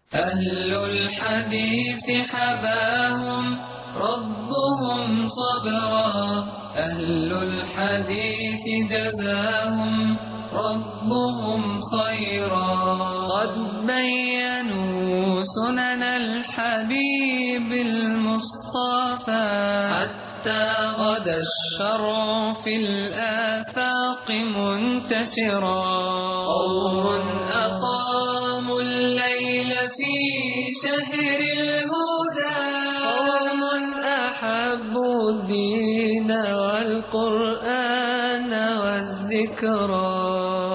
أهل الحديث حباهم ربهم صبرا، أهل الحديث جزاهم ربهم خيرا. قد بينوا سنن الحبيب المصطفى، حتى غدا الشرع في الآفاق منتشرا. قوم أقاموا الليل في شهر الهدى، قوم أحبوا الدين والقرآن والذكرى.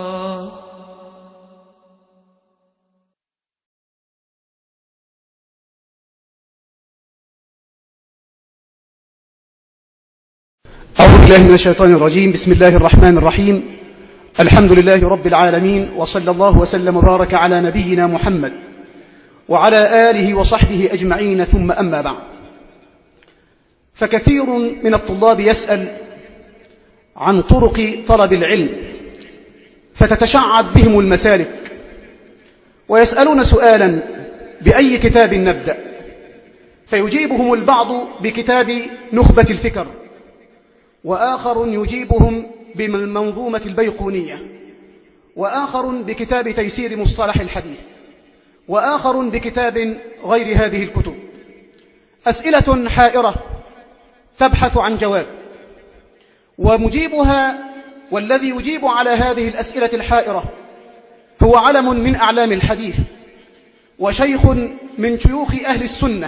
أعوذ بالله من الشيطان الرجيم. بسم الله الرحمن الرحيم. الحمد لله رب العالمين، وصلى الله وسلم وبارك على نبينا محمد وعلى آله وصحبه أجمعين، ثم أما بعد. فكثير من الطلاب يسأل عن طرق طلب العلم، فتتشعب بهم المسالك، ويسألون سؤالا: بأي كتاب نبدأ؟ فيجيبهم البعض بكتاب نخبة الفكر، وآخر يجيبهم بالمنظومة البيقونية، وآخر بكتاب تيسير مصطلح الحديث، وآخر بكتاب غير هذه الكتب. أسئلة حائرة تبحث عن جواب، ومجيبها والذي يجيب على هذه الأسئلة الحائرة هو علم من أعلام الحديث، وشيخ من شيوخ أهل السنة،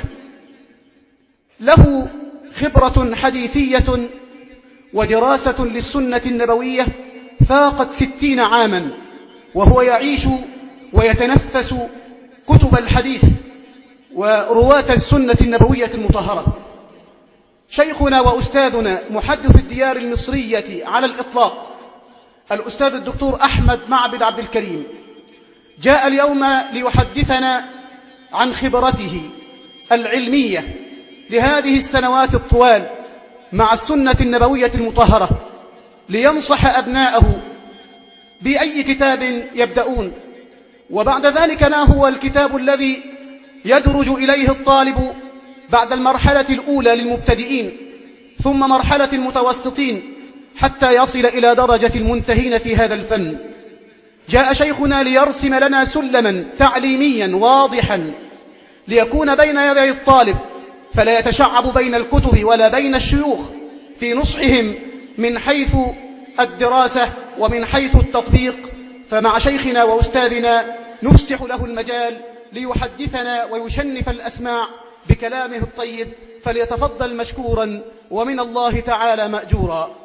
له خبرة حديثية ودراسة للسنة النبوية فاقت 60 عاما، وهو يعيش ويتنفس كتب الحديث ورواة السنة النبوية المطهرة. شيخنا وأستاذنا محدث الديار المصرية على الإطلاق، الأستاذ الدكتور أحمد معبد عبد الكريم، جاء اليوم ليحدثنا عن خبرته العلمية لهذه السنوات الطوال مع السنة النبوية المطهرة، لينصح أبناءه بأي كتاب يبدأون، وبعد ذلك ما هو الكتاب الذي يدرج إليه الطالب بعد المرحلة الأولى للمبتدئين، ثم مرحلة المتوسطين، حتى يصل إلى درجة المنتهين في هذا الفن. جاء شيخنا ليرسم لنا سلما تعليميا واضحا ليكون بين يدي الطالب، فلا يتشعب بين الكتب ولا بين الشيوخ في نصحهم من حيث الدراسة ومن حيث التطبيق. فمع شيخنا وأستاذنا نفسح له المجال ليحدثنا ويشنف الأسماع بكلامه الطيب، فليتفضل مشكورا ومن الله تعالى مأجورا.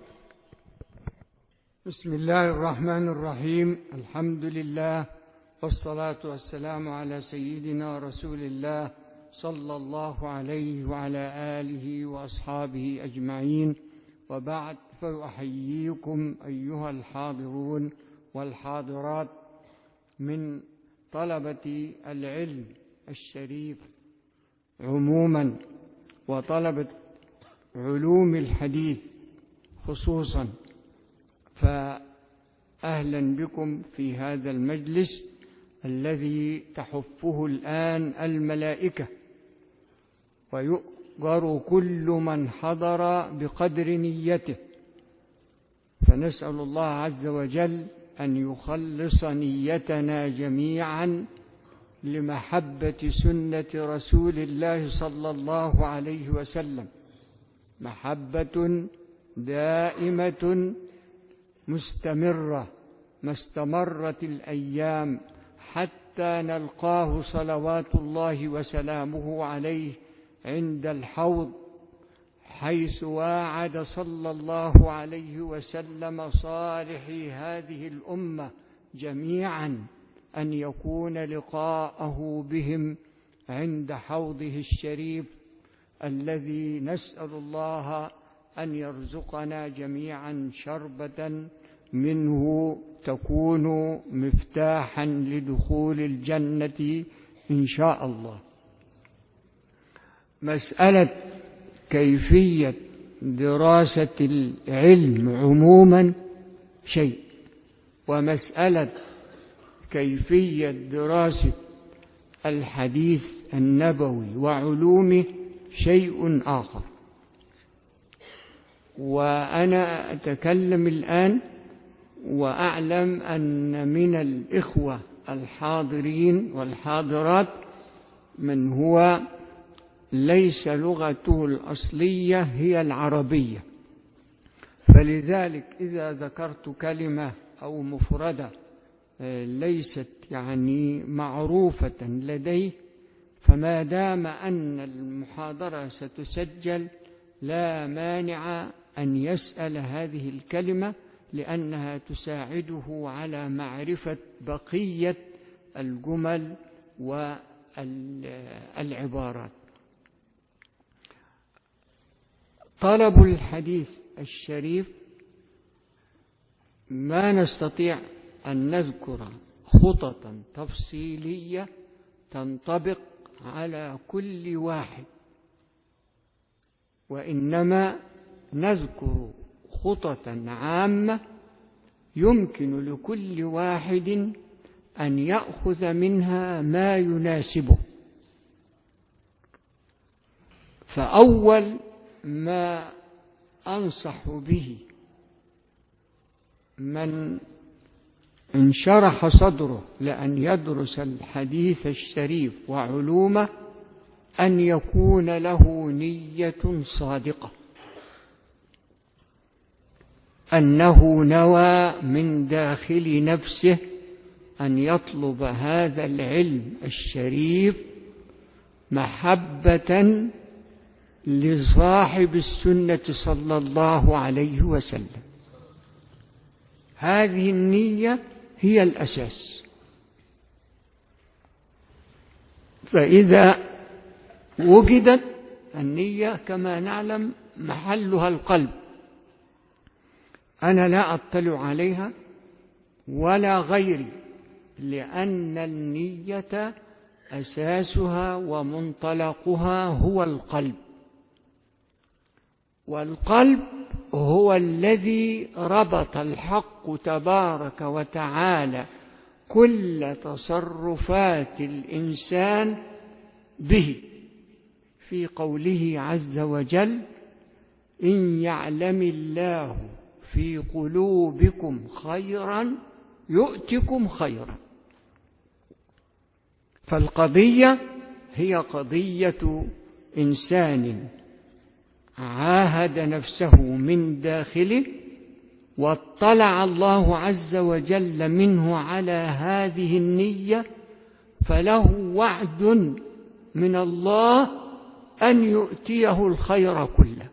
بسم الله الرحمن الرحيم. الحمد لله، والصلاة والسلام على سيدنا رسول الله صلى الله عليه وعلى آله وأصحابه أجمعين، وبعد، فأحييكم أيها الحاضرون والحاضرات من طلبة العلم الشريف عموما، وطلبة علوم الحديث خصوصا، فأهلا بكم في هذا المجلس الذي تحفه الآن الملائكة، ويؤجر كل من حضر بقدر نيته، فنسأل الله عز وجل أن يخلص نيتنا جميعا لمحبة سنة رسول الله صلى الله عليه وسلم، محبة دائمة مستمرة ما استمرت الأيام حتى نلقاه صلوات الله وسلامه عليه عند الحوض، حيث واعد صلى الله عليه وسلم صالحي هذه الأمة جميعا أن يكون لقاءه بهم عند حوضه الشريف، الذي نسأل الله أن يرزقنا جميعا شربة منه تكون مفتاحا لدخول الجنة إن شاء الله. مسألة كيفية دراسة العلم عموما شيء، ومسألة كيفية دراسة الحديث النبوي وعلومه شيء آخر. وأنا أتكلم الآن وأعلم أن من الإخوة الحاضرين والحاضرات من هو ليس لغته الأصلية هي العربية، فلذلك إذا ذكرت كلمة أو مفردة ليست يعني معروفة لديه، فما دام أن المحاضرة ستسجل لا مانع أن يسأل هذه الكلمة، لأنها تساعده على معرفة بقية الجمل والعبارات. طلب الحديث الشريف ما نستطيع أن نذكر خططا تفصيلية تنطبق على كل واحد، وإنما نذكر خططا عامة يمكن لكل واحد أن يأخذ منها ما يناسبه. فأول ما أنصح به من انشرح صدره لأن يدرس الحديث الشريف وعلومه أن يكون له نية صادقة، أنه نوى من داخل نفسه أن يطلب هذا العلم الشريف محبة لصاحب السنة صلى الله عليه وسلم. هذه النية هي الأساس. فإذا وجدت النية كما نعلم محلها القلب، أنا لا أطلع عليها ولا غيري، لأن النية أساسها ومنطلقها هو القلب، والقلب هو الذي ربط الحق تبارك وتعالى كل تصرفات الإنسان به، في قوله عز وجل: إن يعلم الله في قلوبكم خيرا يؤتكم خيرا. فالقضية هي قضية إنسان عاهد نفسه من داخله، واطلع الله عز وجل منه على هذه النية، فله وعد من الله أن يؤتيه الخير كله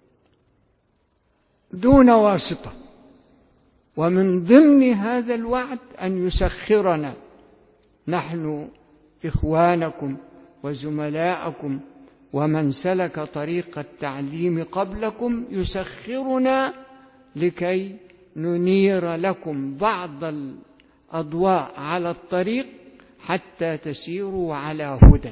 دون واسطة. ومن ضمن هذا الوعد أن يسخرنا نحن إخوانكم وزملاءكم ومن سلك طريق التعليم قبلكم، يسخرنا لكي ننير لكم بعض الأضواء على الطريق حتى تسيروا على هدى.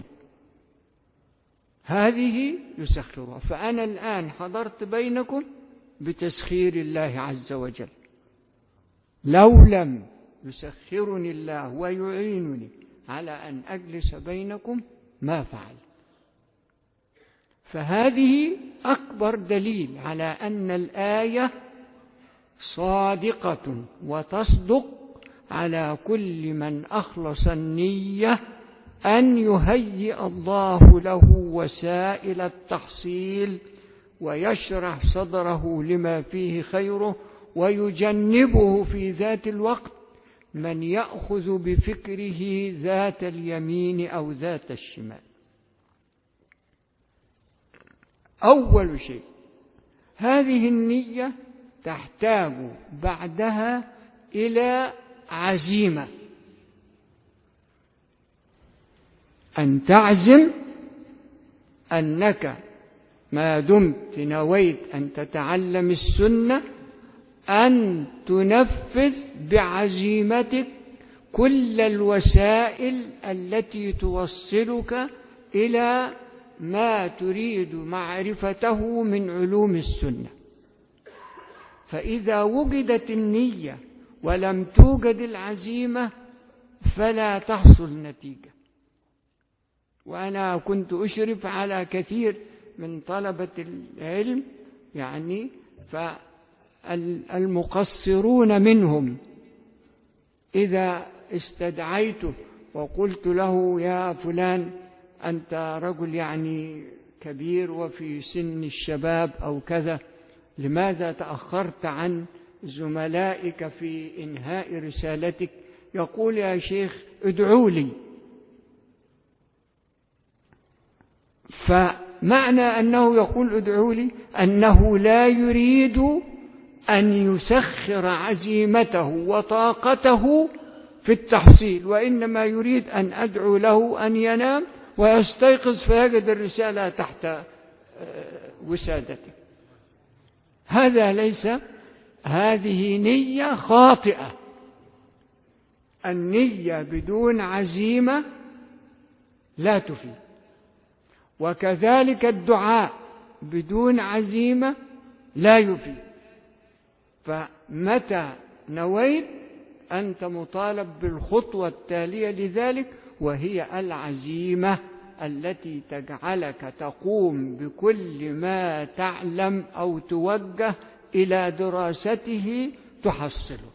هذه يسخرها. فأنا الآن حضرت بينكم بتسخير الله عز وجل. لو لم يسخرني الله ويعينني على أن أجلس بينكم ما فعل. فهذه أكبر دليل على أن الآية صادقة وتصدق على كل من أخلص النية أن يهيئ الله له وسائل التحصيل ويشرح صدره لما فيه خيره، ويجنبه في ذات الوقت من يأخذ بفكره ذات اليمين أو ذات الشمال. أول شيء هذه النية تحتاج بعدها إلى عزيمة، أن تعزم أنك ما دمت نويت أن تتعلم السنة أن تنفذ بعزيمتك كل الوسائل التي توصلك إلى ما تريد معرفته من علوم السنة. فإذا وجدت النية ولم توجد العزيمة فلا تحصل نتيجة. وأنا كنت أشرف على كثير من طلبة العلم يعني، فالمقصرون منهم إذا استدعيته وقلت له يا فلان أنت رجل يعني كبير وفي سن الشباب أو كذا، لماذا تأخرت عن زملائك في إنهاء رسالتك؟ يقول يا شيخ ادعوا لي. فمعنى أنه يقول ادعوا لي أنه لا يريد أن يسخر عزيمته وطاقته في التحصيل، وإنما يريد أن أدعو له أن ينام ويستيقظ فيجد الرسالة تحت وسادته. هذا ليس، هذه نية خاطئة. النية بدون عزيمة لا تفيد، وكذلك الدعاء بدون عزيمة لا يفيد. فمتى نويت أنت مطالب بالخطوة التالية لذلك، وهي العزيمة التي تجعلك تقوم بكل ما تعلم أو توجه إلى دراسته تحصله.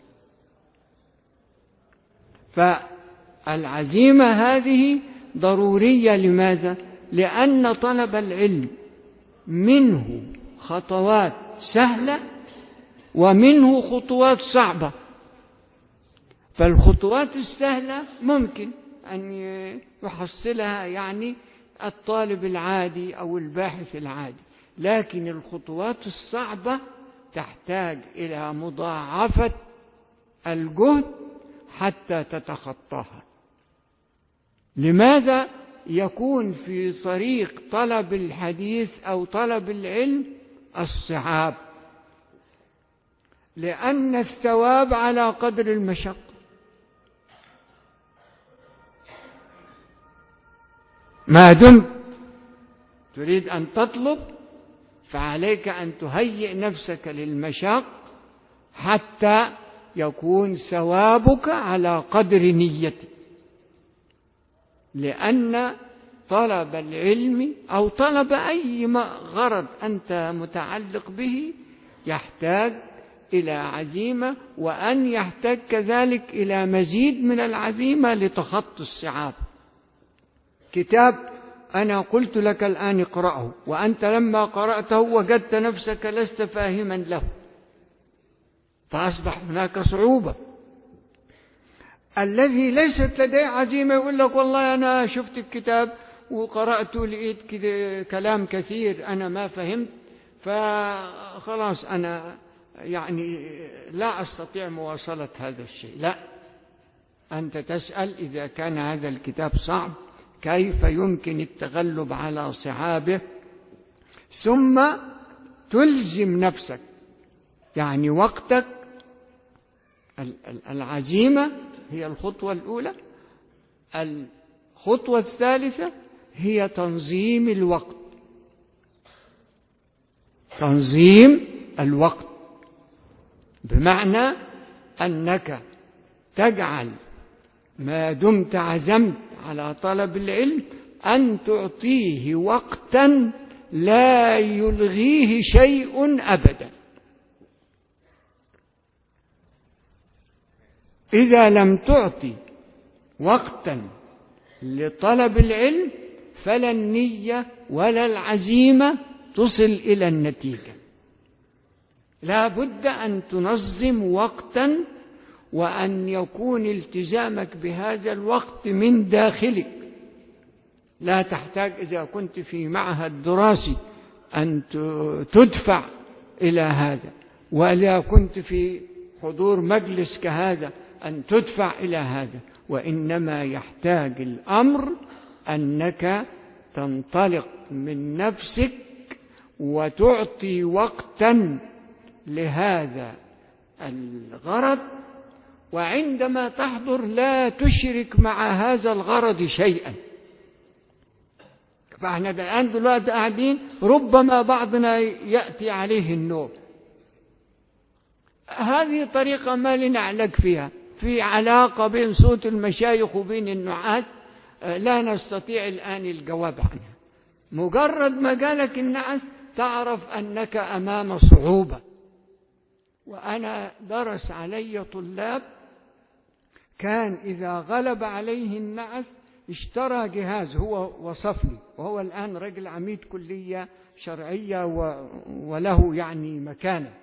فالعزيمة هذه ضرورية. لماذا؟ لأن طلب العلم منه خطوات سهلة ومنه خطوات صعبة. فالخطوات السهلة ممكن أن يحصلها يعني الطالب العادي أو الباحث العادي، لكن الخطوات الصعبة تحتاج إلى مضاعفة الجهد حتى تتخطاها. لماذا يكون في طريق طلب الحديث أو طلب العلم الصعاب؟ لأن الثواب على قدر المشقة. ما دمت تريد أن تطلب فعليك أن تهيئ نفسك للمشاق حتى يكون ثوابك على قدر نيتك. لأن طلب العلم أو طلب أي غرض أنت متعلق به يحتاج إلى عزيمة، وأن يحتاج كذلك إلى مزيد من العزيمة لتخطي الصعاب. كتاب أنا قلت لك الآن اقرأه، وأنت لما قرأته وجدت نفسك لست فاهما له، فأصبح هناك صعوبة. الذي ليست لديه عزيمة يقول لك والله أنا شفت الكتاب وقرأته لقيت كده كلام كثير أنا ما فهمت، فخلاص أنا يعني لا أستطيع مواصلة هذا الشيء. لا، أنت تسأل إذا كان هذا الكتاب صعب كيف يمكن التغلب على صعابه، ثم تلزم نفسك يعني وقتك. العزيمة هي الخطوة الأولى. الخطوة الثالثة هي تنظيم الوقت. تنظيم الوقت بمعنى أنك تجعل ما دمت عزمت على طلب العلم أن تعطيه وقتا لا يلغيه شيء أبدا. إذا لم تعطي وقتا لطلب العلم فلا النية ولا العزيمة تصل إلى النتيجة. لا بد أن تنظم وقتا، وأن يكون التزامك بهذا الوقت من داخلك. لا تحتاج إذا كنت في معهد دراسي أن تدفع إلى هذا، وإذا كنت في حضور مجلس كهذا أن تدفع إلى هذا، وإنما يحتاج الأمر أنك تنطلق من نفسك وتعطي وقتا لهذا الغرض، وعندما تحضر لا تشرك مع هذا الغرض شيئا. فاحنا الآن دلوقتي قاعدين ربما بعضنا يأتي عليه النوم، هذه طريقة ما لنعلق فيها، في علاقة بين صوت المشايخ وبين النعاس، لا نستطيع الآن الجواب عنها. مجرد ما جالك النعس تعرف أنك أمام صعوبة. وأنا درس علي طلاب كان إذا غلب عليه النعس اشترى جهاز، هو وصف لي، وهو الآن رجل عميد كلية شرعية وله يعني مكانة.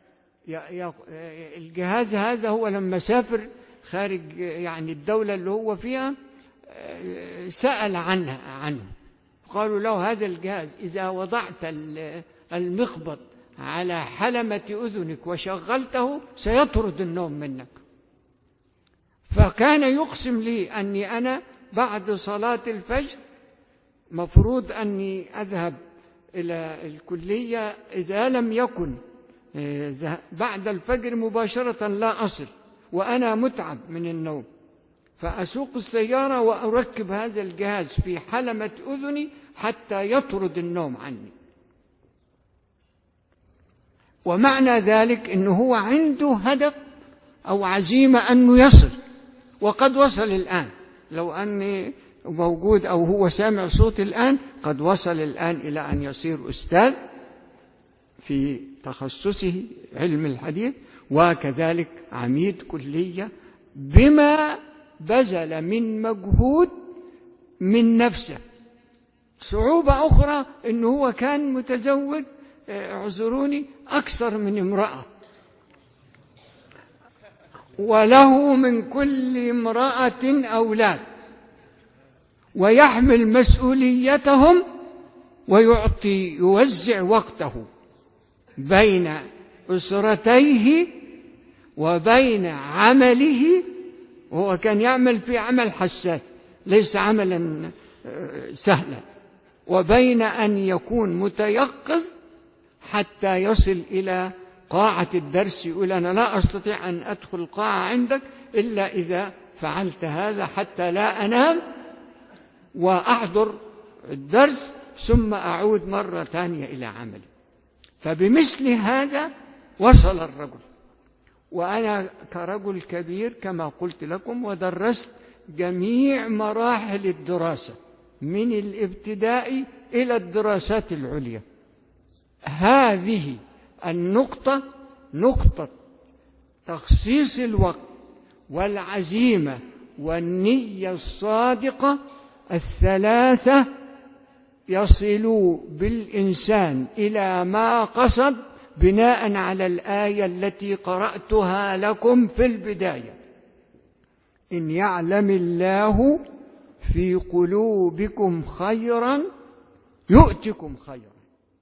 الجهاز هذا هو لما سافر خارج يعني الدولة اللي هو فيها سأل عنه، قالوا له هذا الجهاز إذا وضعت المخبط على حلمة أذنك وشغلته سيطرد النوم منك. فكان يقسم لي أني أنا بعد صلاة الفجر مفروض أني أذهب إلى الكلية، إذا لم يكن بعد الفجر مباشرة لا أصل وأنا متعب من النوم، فأسوق السيارة وأركب هذا الجهاز في حلمة أذني حتى يطرد النوم عني. ومعنى ذلك أنه هو عنده هدف أو عزيمة أنه يصل، وقد وصل الآن. لو أني موجود أو هو سامع صوت الآن قد وصل الآن إلى أن يصير أستاذ في تخصصه علم الحديث، وكذلك عميد كلية، بما بذل من مجهود من نفسه. صعوبة أخرى أنه هو كان متزوج، اعذروني، أكثر من امرأة، وله من كل امرأة أولاد، ويحمل مسؤوليتهم يوزع وقته بين أسرتيه وبين عمله. وهو كان يعمل في عمل حساس ليس عملا سهلا، وبين أن يكون متيقظ حتى يصل إلى قاعة الدرس، يقول أنا لا أستطيع أن أدخل القاعة عندك إلا إذا فعلت هذا حتى لا أنام وأحضر الدرس ثم أعود مرة ثانية إلى عملي. فبمثل هذا وصل الرجل. وأنا كرجل كبير كما قلت لكم ودرست جميع مراحل الدراسة من الابتدائي إلى الدراسات العليا. هذه النقطة، نقطة تخصيص الوقت والعزيمة والنية الصادقة، الثلاثة يصل بالإنسان إلى ما قصد بناء على الآية التي قرأتها لكم في البداية: إن يعلم الله في قلوبكم خيرا يؤتكم خيرا.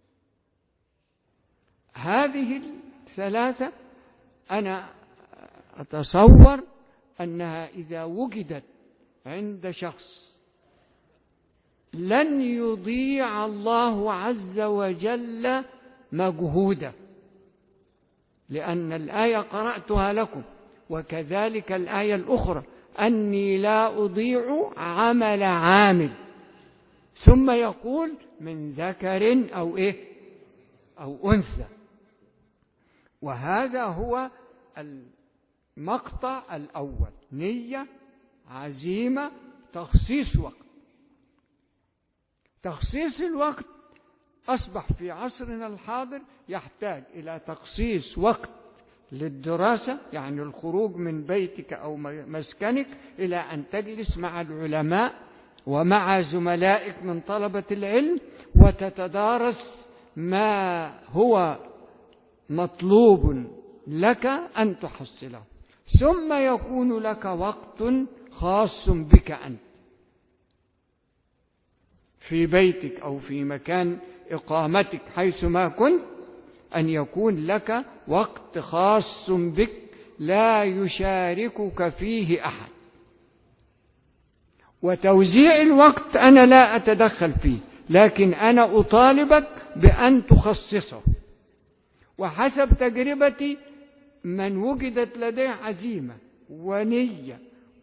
هذه الثلاثة أنا أتصور أنها إذا وجدت عند شخص لن يضيع الله عز وجل مجهوده، لأن الآية قرأتها لكم، وكذلك الآية الأخرى: أني لا أضيع عمل عامل، ثم يقول من ذكر أو أنثى. وهذا هو المقطع الأول: نية، عزيمة، تخصيص وقت. تخصيص الوقت أصبح في عصرنا الحاضر يحتاج إلى تخصيص وقت للدراسة، يعني الخروج من بيتك أو مسكنك إلى أن تجلس مع العلماء ومع زملائك من طلبة العلم وتتدارس ما هو مطلوب لك أن تحصله. ثم يكون لك وقت خاص بك أنت في بيتك أو في مكان إقامتك حيثما كنت، أن يكون لك وقت خاص بك لا يشاركك فيه أحد. وتوزيع الوقت أنا لا أتدخل فيه، لكن أنا أطالبك بأن تخصصه. وحسب تجربتي من وجدت لديه عزيمة ونية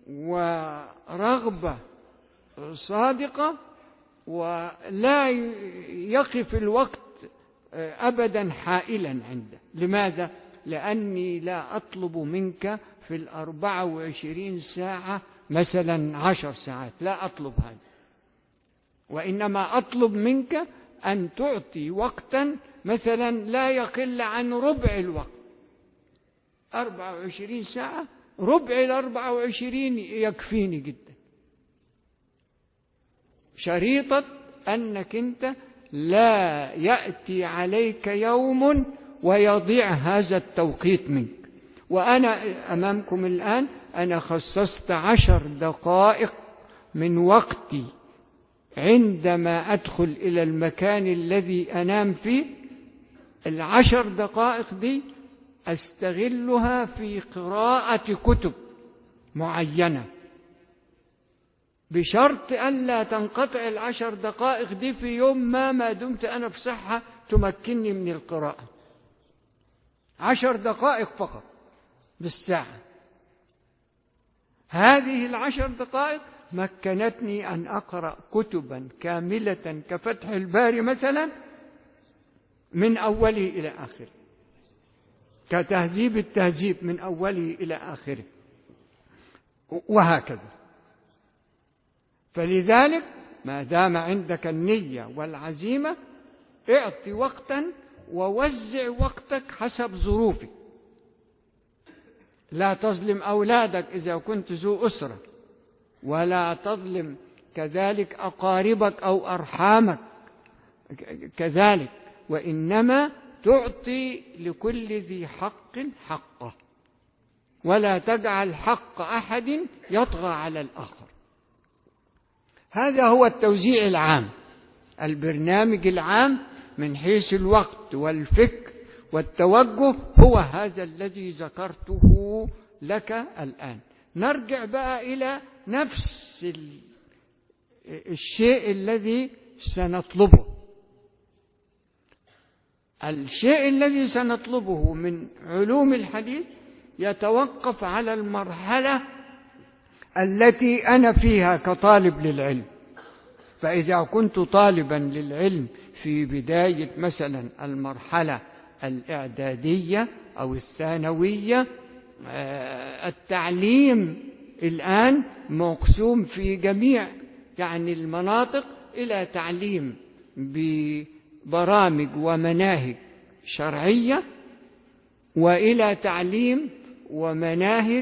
ورغبة صادقة ولا يقف الوقت أبدا حائلا عنده. لماذا؟ لأني لا أطلب منك في 24 ساعة مثلا 10 ساعات، لا أطلب هذا، وإنما أطلب منك أن تعطي وقتا مثلا لا يقل عن ربع الوقت. 24 ساعة، ربع 24 يكفيني جدا، شريطة أنك أنت لا يأتي عليك يوم ويضيع هذا التوقيت منك. وأنا أمامكم الآن أنا خصصت 10 دقائق من وقتي عندما أدخل إلى المكان الذي أنام فيه. 10 دقائق دي أستغلها في قراءة كتب معينة، بشرط ألا تنقطع 10 دقائق دي في يوم ما دمت أنا بصحة تمكنني من القراءة. 10 دقائق فقط بالساعة. هذه 10 دقائق مكنتني أن أقرأ كتبا كاملة كفتح الباري مثلا من أوله إلى آخره، كتهذيب التهذيب من أوله إلى آخره، وهكذا. فلذلك ما دام عندك النية والعزيمة اعطي وقتا ووزع وقتك حسب ظروفك. لا تظلم أولادك إذا كنت ذو أسرة، ولا تظلم كذلك أقاربك أو أرحامك كذلك، وإنما تعطي لكل ذي حق حقه، ولا تجعل حق أحد يطغى على الآخر. هذا هو التوزيع العام، البرنامج العام من حيث الوقت والفكر والتوجه هو هذا الذي ذكرته لك الآن. نرجع بقى إلى نفس الشيء الذي سنطلبه. الشيء الذي سنطلبه من علوم الحديث يتوقف على المرحلة التي أنا فيها كطالب للعلم. فإذا كنت طالبا للعلم في بداية مثلا المرحلة الإعدادية أو الثانوية، التعليم الآن مقسوم في جميع يعني المناطق إلى تعليم ببرامج ومناهج شرعية، وإلى تعليم ومناهج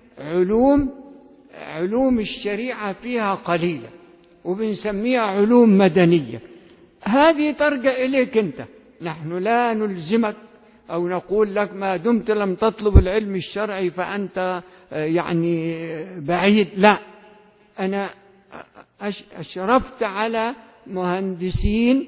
علوم الشريعة فيها قليلة وبنسميها علوم مدنية. هذه ترجع إليك أنت، نحن لا نلزمك أو نقول لك ما دمت لم تطلب العلم الشرعي فأنت يعني بعيد. لا، أنا أشرفت على مهندسين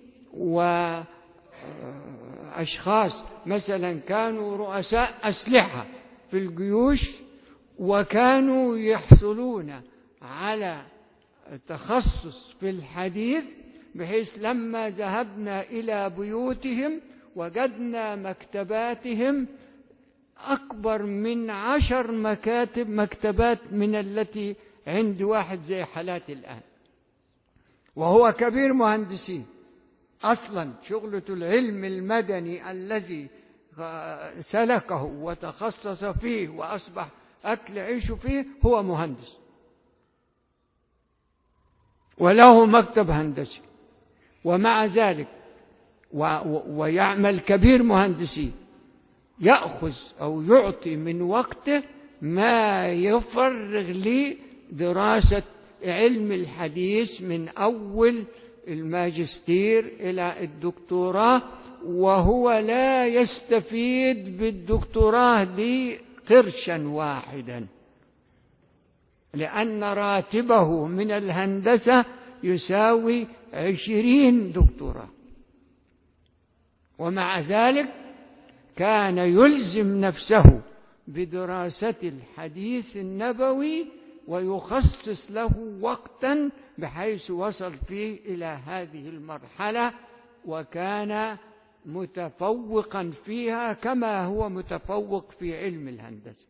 وأشخاص مثلا كانوا رؤساء أسلحة في الجيوش، وكانوا يحصلون على تخصص في الحديث، بحيث لما ذهبنا إلى بيوتهم وجدنا مكتباتهم أكبر من 10 مكتبات من التي عند واحد زي حالاتي الآن، وهو كبير مهندسين. أصلا شغلة العلم المدني الذي سلكه وتخصص فيه وأصبح أكل عيشه فيه هو مهندس، وله مكتب هندسي، ومع ذلك ويعمل كبير مهندسين يأخذ أو يعطي من وقته ما يفرغ لدراسة علم الحديث من أول الماجستير إلى الدكتوراه، وهو لا يستفيد بالدكتوراه دي قرشا واحدا، لأن راتبه من الهندسة يساوي 20 دكتوراه. ومع ذلك كان يلزم نفسه بدراسة الحديث النبوي ويخصص له وقتا بحيث وصل فيه إلى هذه المرحلة، وكان متفوقا فيها كما هو متفوق في علم الهندسة.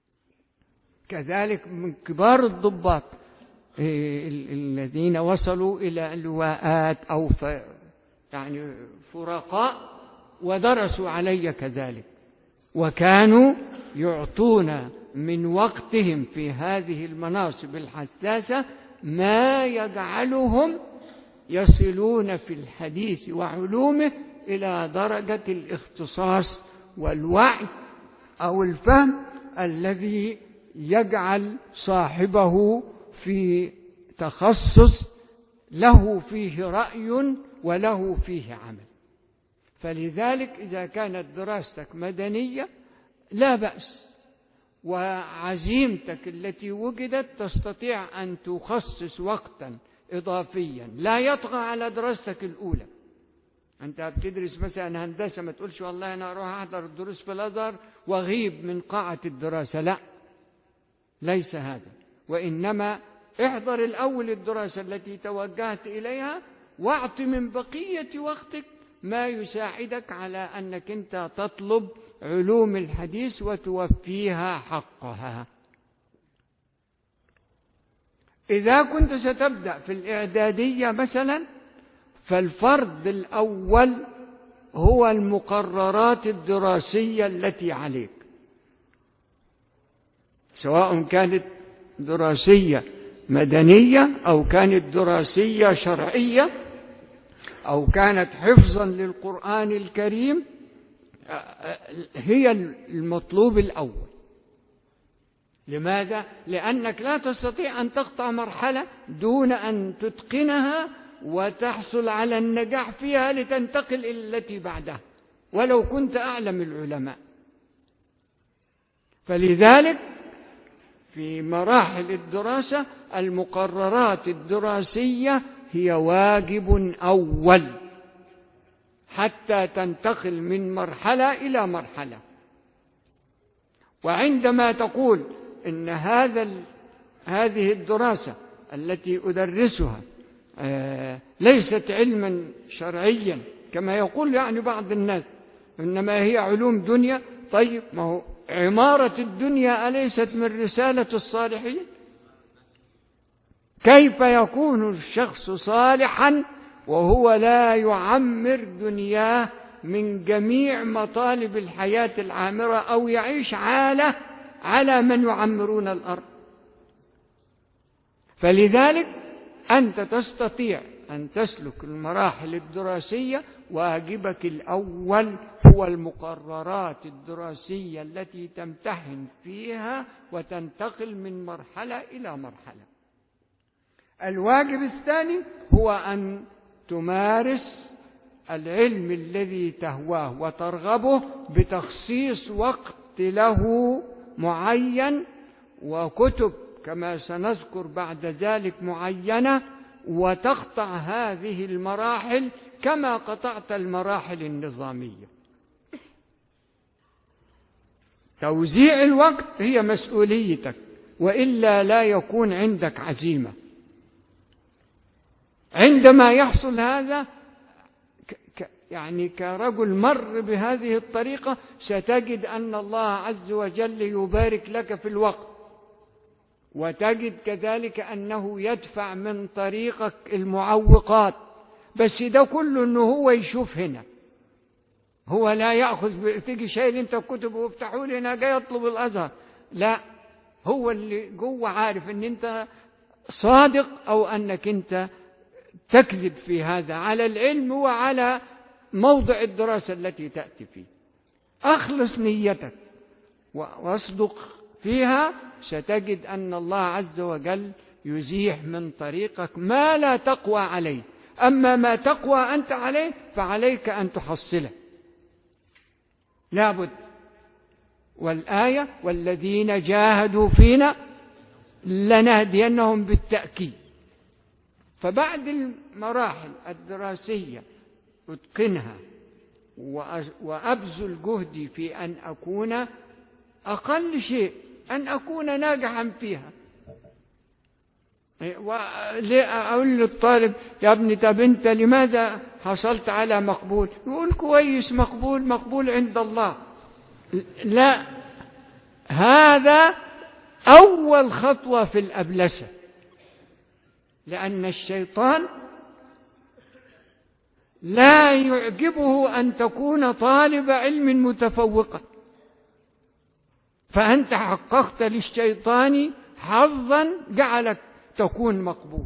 كذلك من كبار الضباط الذين وصلوا إلى لواءات أو يعني فرقاء ودرسوا علي كذلك، وكانوا يعطون من وقتهم في هذه المناصب الحساسة ما يجعلهم يصلون في الحديث وعلومه إلى درجة الاختصاص والوعي أو الفهم الذي يجعل صاحبه في تخصص له فيه رأي وله فيه عمل. فلذلك إذا كانت دراستك مدنية لا بأس، وعزيمتك التي وجدت تستطيع أن تخصص وقتا إضافيا لا يطغى على دراستك الأولى. أنت بتدرس مثلا هندسة، ما تقولش والله أنا أروح أحضر الدروس في الأزهر وأغيب من قاعة الدراسة، لا، ليس هذا، وإنما احضر الأول الدراسة التي توجهت إليها، واعط من بقية وقتك ما يساعدك على أنك أنت تطلب علوم الحديث وتوفيها حقها. إذا كنت ستبدأ في الإعدادية مثلا، فالفرض الأول هو المقررات الدراسية التي عليك، سواء كانت دراسية مدنية أو كانت دراسية شرعية أو كانت حفظا للقرآن الكريم، هي المطلوب الأول. لماذا؟ لأنك لا تستطيع أن تقطع مرحلة دون أن تتقنها وتحصل على النجاح فيها لتنتقل إلى التي بعدها ولو كنت أعلم العلماء. فلذلك في مراحل الدراسة المقررات الدراسية هي واجب أول حتى تنتقل من مرحلة إلى مرحلة. وعندما تقول إن هذه الدراسة التي أدرسها ليست علما شرعيا كما يقول يعني بعض الناس، إنما هي علوم دنيا، طيب ما هو عمارة الدنيا أليست من رسالة الصالحين؟ كيف يكون الشخص صالحا وهو لا يعمر دنياه من جميع مطالب الحياة العامرة أو يعيش على من يعمرون الأرض؟ فلذلك أنت تستطيع أن تسلك المراحل الدراسية، واجبك الأول هو المقررات الدراسية التي تمتحن فيها وتنتقل من مرحلة إلى مرحلة. الواجب الثاني هو أن تمارس العلم الذي تهواه وترغبه بتخصيص وقت له معين وكتب كما سنذكر بعد ذلك معينة، وتقطع هذه المراحل كما قطعت المراحل النظامية. توزيع الوقت هي مسؤوليتك، وإلا لا يكون عندك عزيمة. عندما يحصل هذا يعني كرجل مر بهذه الطريقة ستجد أن الله عز وجل يبارك لك في الوقت، وتجد كذلك أنه يدفع من طريقك المعوقات. بس ده كله أنه هو يشوف هنا، هو لا يأخذ تيجي شايل أنت الكتب وافتحوا لي أنا جاي أطلب الأزهر، لا، هو اللي جوه عارف أن أنت صادق أو أنك أنت تكذب في هذا على العلم وعلى موضع الدراسة التي تأتي فيه. أخلص نيتك واصدق فيها، ستجد أن الله عز وجل يزيح من طريقك ما لا تقوى عليه. أما ما تقوى أنت عليه فعليك أن تحصله، لابد. والآية والذين جاهدوا فينا لنهدينهم بالتأكيد. فبعد المراحل الدراسية أتقنها وأبذل جهدي في أن أكون أقل شيء أن أكون ناجحا فيها. أقول للطالب يا ابني طب أنت لماذا حصلت على مقبول؟ يقول كويس، مقبول عند الله. لا، هذا أول خطوة في الأبلسة، لأن الشيطان لا يعجبه أن تكون طالب علم متفوقا، فأنت حققت للشيطان حظا جعلك تكون مقبول.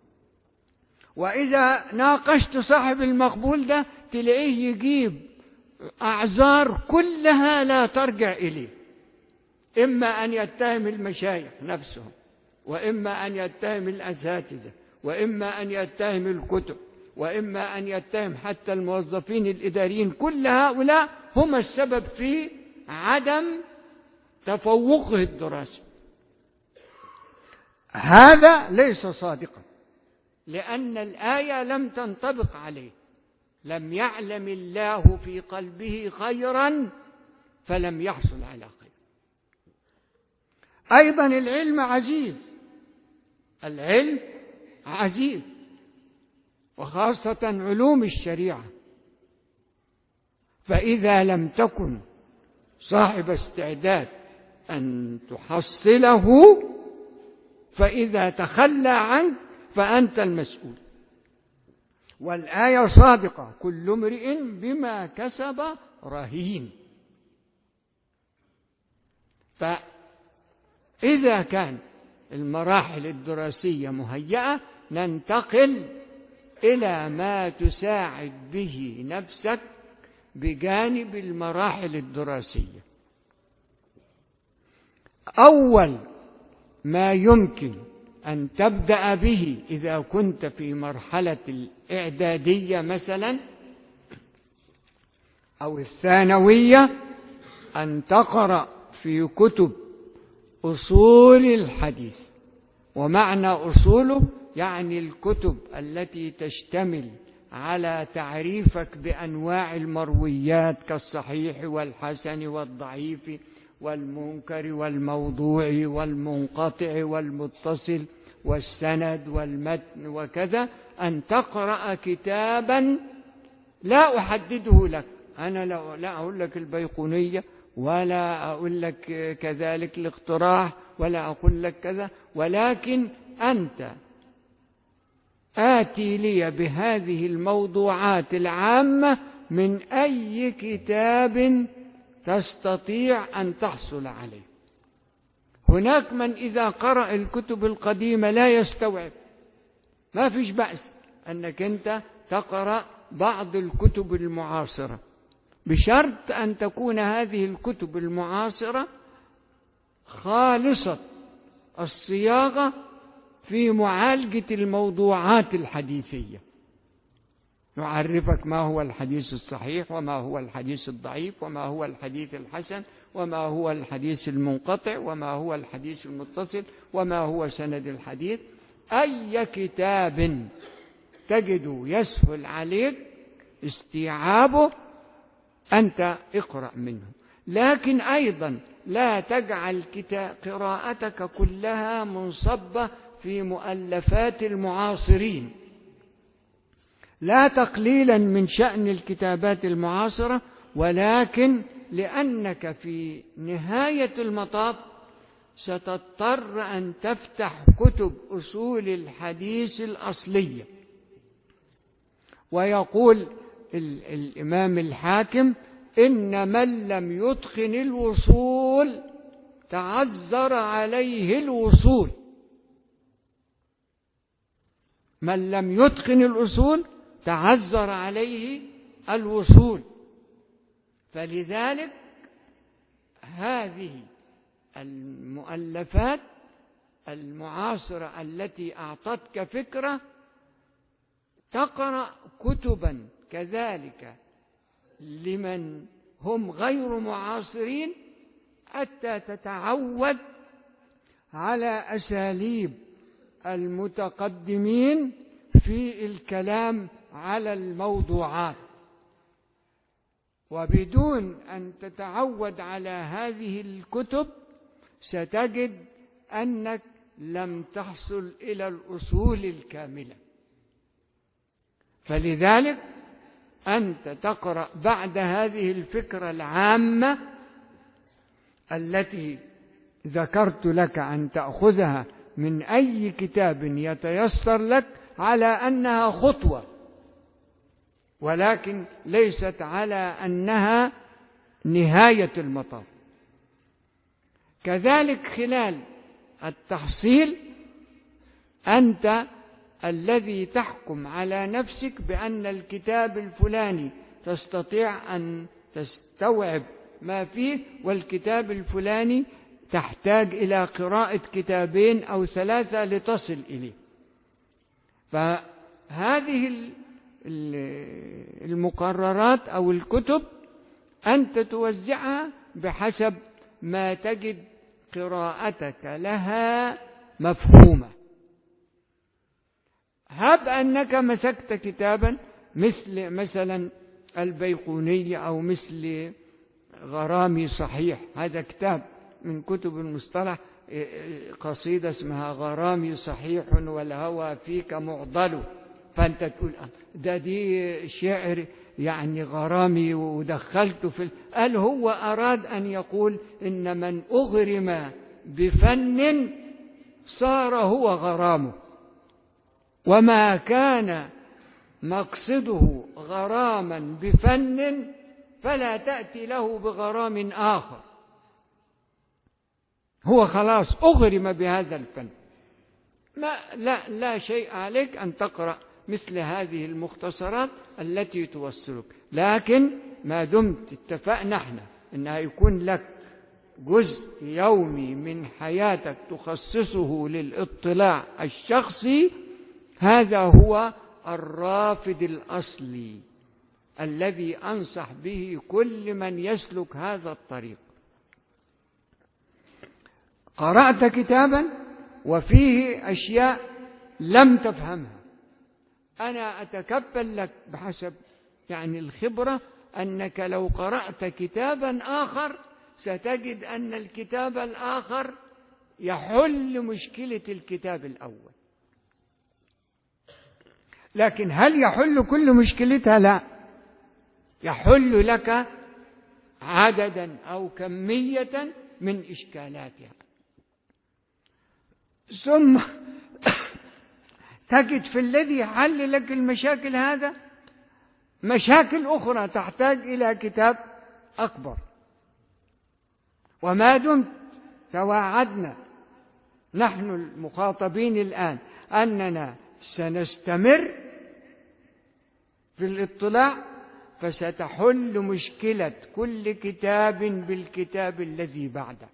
وإذا ناقشت صاحب المقبول ده تلاقيه يجيب أعذار كلها لا ترجع إليه، إما أن يتهم المشايخ نفسهم، وإما أن يتهم الأساتذة، وإما أن يتهم الكتب، وإما أن يتهم حتى الموظفين الإداريين. كل هؤلاء هم السبب في عدم تفوقه الدراسي. هذا ليس صادقا، لأن الآية لم تنطبق عليه. لم يعلم الله في قلبه خيرا فلم يحصل على خير. أيضا العلم عزيز، العلم عزيز، وخاصة علوم الشريعة. فإذا لم تكن صاحب استعداد أن تحصله، فإذا تخلى عنك فأنت المسؤول. والآية صادقة: كل امرئ بما كسب رهين. فإذا كان المراحل الدراسية مهيئة ننتقل إلى ما تساعد به نفسك بجانب المراحل الدراسية. أول ما يمكن أن تبدأ به إذا كنت في مرحلة الإعدادية مثلا أو الثانوية أن تقرأ في كتب أصول الحديث. ومعنى أصوله يعني الكتب التي تشتمل على تعريفك بأنواع المرويات كالصحيح والحسن والضعيف والمنكر والموضوع والمنقطع والمتصل والسند والمتن وكذا. أن تقرأ كتابا لا أحدده لك، أنا لا أقول لك البيقونية ولا أقول لك كذلك الاقتراح ولا أقول لك كذا، ولكن أنت آتي لي بهذه الموضوعات العامة من أي كتاب تستطيع أن تحصل عليه. هناك من إذا قرأ الكتب القديمة لا يستوعب، ما فيش بأس أنك أنت تقرأ بعض الكتب المعاصرة، بشرط أن تكون هذه الكتب المعاصرة خالصة الصياغة في معالجة الموضوعات الحديثية. نعرفك ما هو الحديث الصحيح، وما هو الحديث الضعيف، وما هو الحديث الحسن، وما هو الحديث المنقطع، وما هو الحديث المتصل، وما هو سند الحديث. أي كتاب تجد يسهل عليك استيعابه أنت اقرأ منه. لكن أيضا لا تجعل قراءتك كلها منصبة في مؤلفات المعاصرين، لا تقليلا من شأن الكتابات المعاصرة، ولكن لأنك في نهاية المطاف ستضطر أن تفتح كتب أصول الحديث الأصلية. ويقول الإمام الحاكم: إن من لم يتقن الوصول تعذر عليه الوصول. من لم يتقن الأصول تعذر عليه الوصول. فلذلك هذه المؤلفات المعاصرة التي أعطتك فكرة تقرأ كتبا كذلك لمن هم غير معاصرين حتى تتعود على أساليب المتقدمين في الكلام على الموضوعات. وبدون أن تتعود على هذه الكتب ستجد أنك لم تحصل إلى الأصول الكاملة. فلذلك أنت تقرأ بعد هذه الفكرة العامة التي ذكرت لك أن تأخذها من أي كتاب يتيسر لك على أنها خطوة، ولكن ليست على أنها نهاية المطاف. كذلك خلال التحصيل أنت الذي تحكم على نفسك بأن الكتاب الفلاني تستطيع أن تستوعب ما فيه، والكتاب الفلاني تحتاج إلى قراءة كتابين أو 3 لتصل إليه. فهذه المقررات أو الكتب أنت توزعها بحسب ما تجد قراءتك لها مفهومة. هب أنك مسكت كتابا مثلا البيقوني أو مثل غرامي صحيح، هذا كتاب من كتب المصطلح، قصيدة اسمها غرامي صحيح والهوى فيك معضل، فأنت تقول دي شعر يعني غرامي ودخلته قال هو أراد أن يقول إن من أغرم بفن صار هو غرامه، وما كان مقصده غراما بفن فلا تأتي له بغرام آخر، هو خلاص أغرم بهذا الفن. لا شيء عليك أن تقرأ مثل هذه المختصرات التي توصلك، لكن ما دمت اتفقنا احنا إنها يكون لك جزء يومي من حياتك تخصصه للاطلاع الشخصي، هذا هو الرافد الأصلي الذي أنصح به كل من يسلك هذا الطريق. قرأت كتابا وفيه أشياء لم تفهمها، أنا أتكفل لك بحسب يعني الخبرة أنك لو قرأت كتابا آخر ستجد أن الكتاب الآخر يحل مشكلة الكتاب الأول. لكن هل يحل كل مشكلتها؟ لا، يحل لك عددا أو كمية من إشكالاتها. ثم تجد في الذي حل لك المشاكل هذا مشاكل أخرى تحتاج إلى كتاب أكبر. وما دمت تواعدنا نحن المخاطبين الآن أننا سنستمر في الاطلاع، فستحل مشكلة كل كتاب بالكتاب الذي بعده.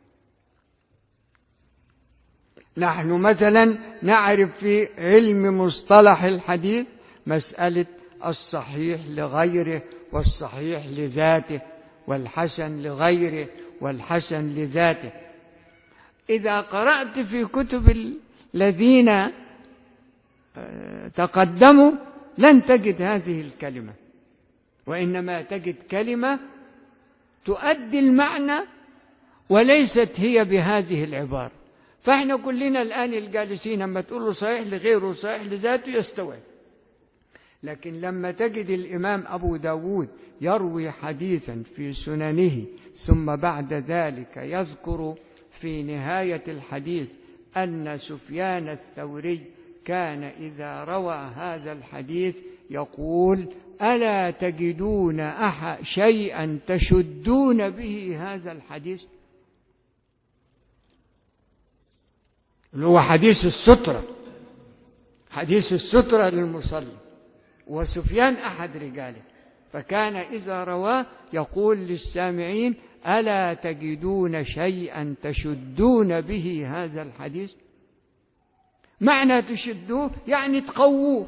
نحن مثلا نعرف في علم مصطلح الحديث مسألة الصحيح لغيره والصحيح لذاته والحسن لغيره والحسن لذاته. إذا قرأت في كتب الذين تقدموا لن تجد هذه الكلمة، وإنما تجد كلمة تؤدي المعنى وليست هي بهذه العبارة. فإحنا كلنا الآن الجالسين لما تقول له صحيح لغيره صحيح لذاته يستوعب، لكن لما تجد الإمام أبو داود يروي حديثا في سننه ثم بعد ذلك يذكر في نهاية الحديث أن سفيان الثوري كان إذا روى هذا الحديث يقول ألا تجدون شيئا تشدون به هذا الحديث، اللي هو حديث السترة، حديث السترة للمصلي، وسفيان أحد رجاله، فكان إذا رواه يقول للسامعين ألا تجدون شيئا تشدون به هذا الحديث. معنى تشدوه يعني تقووه.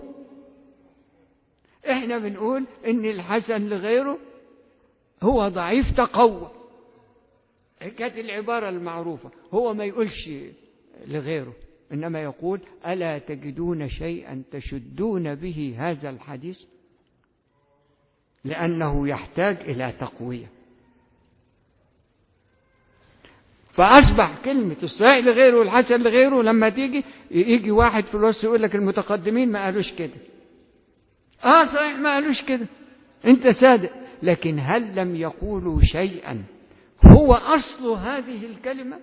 احنا بنقول ان الحسن لغيره هو ضعيف تقوى، كانت العبارة المعروفة، هو ما يقولش لغيره إنما يقول ألا تجدون شيئا تشدون به هذا الحديث، لأنه يحتاج إلى تقوية. فأصبح كلمة الصحيح لغيره والحسن لغيره لما يجي واحد في الوسط يقول لك المتقدمين ما قالوش كده، صحيح ما قالوش كده، أنت صادق، لكن هل لم يقولوا شيئا هو أصل هذه الكلمة؟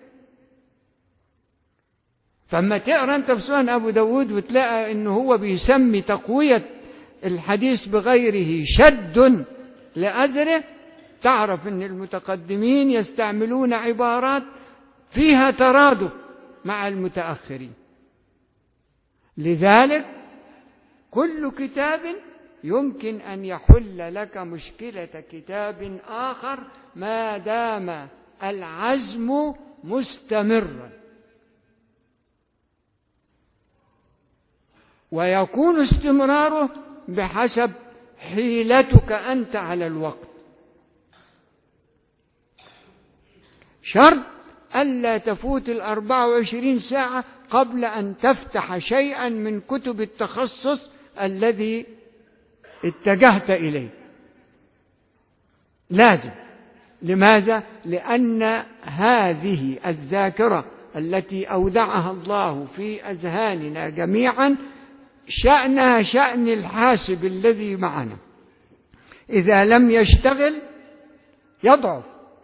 فما تقرأ أنت في سنن أبو داود وتلاقى إنه هو بيسمي تقوية الحديث بغيره شد لأجره، تعرف إن المتقدمين يستعملون عبارات فيها ترادف مع المتأخرين. لذلك كل كتاب يمكن أن يحل لك مشكلة كتاب آخر ما دام العزم مستمرا، ويكون استمراره بحسب حيلتك أنت على الوقت. شرط ألا تفوت 24 ساعة قبل أن تفتح شيئا من كتب التخصص الذي اتجهت إليه، لازم. لماذا؟ لأن هذه الذاكرة التي أودعها الله في أذهاننا جميعا شأنها شأن الحاسب الذي معنا، إذا لم يشتغل يضعف.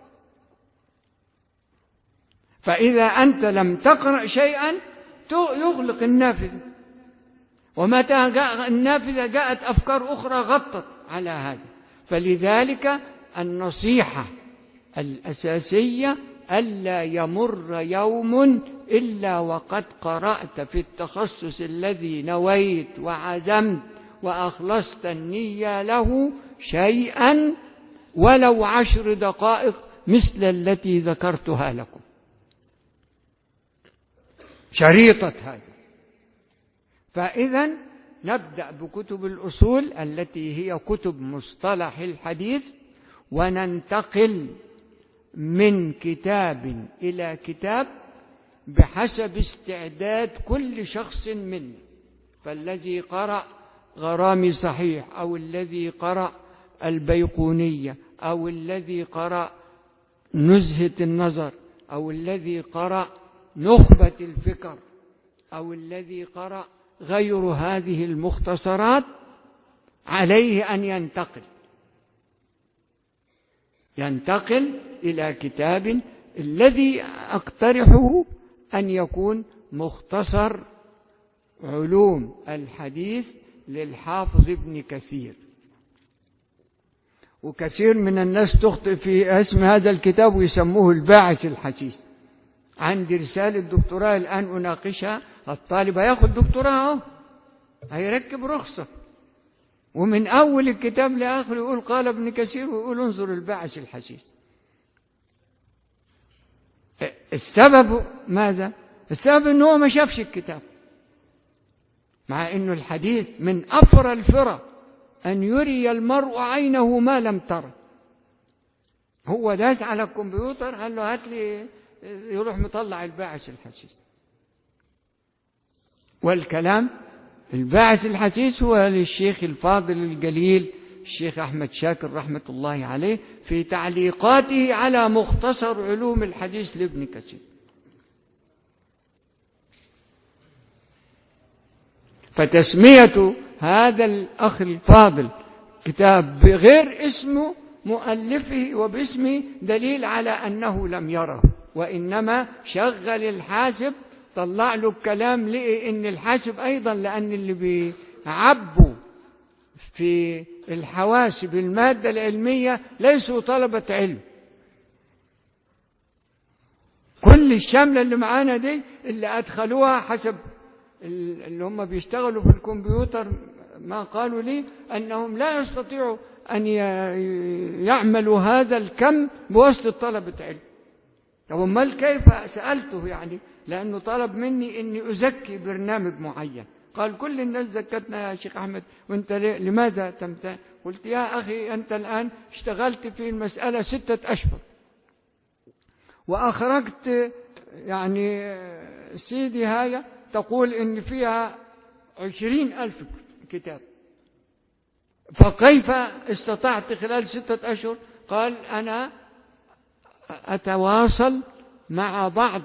فإذا أنت لم تقرأ شيئا يغلق النافذة، ومتى جاء النافذة جاءت أفكار أخرى غطت على هذا. فلذلك النصيحة الأساسية ألا يمر يوم إلا وقد قرأت في التخصص الذي نويت وعزمت وأخلصت النية له شيئا ولو 10 دقائق مثل التي ذكرتها لكم. شريطة هذا. فإذا نبدأ بكتب الأصول التي هي كتب مصطلح الحديث، وننتقل من كتاب إلى كتاب بحسب استعداد كل شخص منا. فالذي قرأ غرامي صحيح، أو الذي قرأ البيقونية، أو الذي قرأ نزهة النظر، أو الذي قرأ نخبة الفكر، أو الذي قرأ غير هذه المختصرات، عليه أن ينتقل إلى كتاب الذي أقترحه أن يكون مختصر علوم الحديث للحافظ ابن كثير. وكثير من الناس تخطئ في اسم هذا الكتاب ويسموه الباعث الحثيث. عندي رسالة دكتوراه الآن أناقشها، الطالب هياخد دكتوراه هيركب رخصة، ومن أول الكتاب لآخر يقول قال ابن كثير، ويقول انظر الباعث الحثيث. السبب ماذا؟ السبب أنه ما شافش الكتاب، مع أنه الحديث من أفرى الفرى أن يري المرء عينه ما لم ترى. هو داس على الكمبيوتر قال له هات لي، يروح مطلع الباعث الحثيث. والكلام الباعث الحثيث هو للشيخ الفاضل الجليل الشيخ أحمد شاكر رحمة الله عليه في تعليقاته على مختصر علوم الحديث لابن كثير. فتسمية هذا الأخ الفاضل كتاب بغير اسم مؤلفه وباسمه دليل على أنه لم يره، وإنما شغل الحاسب، طلع له الكلام، لقي إن الحاسب أيضا، لأن اللي بيعبوا في الحواسب المادة العلمية ليسوا طلبة علم. كل الشاملة اللي معانا دي اللي أدخلوها حسب اللي هم بيشتغلوا في الكمبيوتر، ما قالوا لي أنهم لا يستطيعوا أن يعملوا هذا الكم بواسطة طلبة علم. طب امال كيف؟ سألته يعني، لأنه طلب مني أني أزكي برنامج معين. قال كل الناس زكتنا يا شيخ أحمد، وأنت لماذا تمتنع؟ قلت يا أخي أنت الآن اشتغلت في المسألة 6 أشهر، وأخرجت يعني سيدي هاي تقول إن فيها 20,000 كتاب، فكيف استطعت خلال 6 أشهر؟ قال أنا أتواصل مع بعض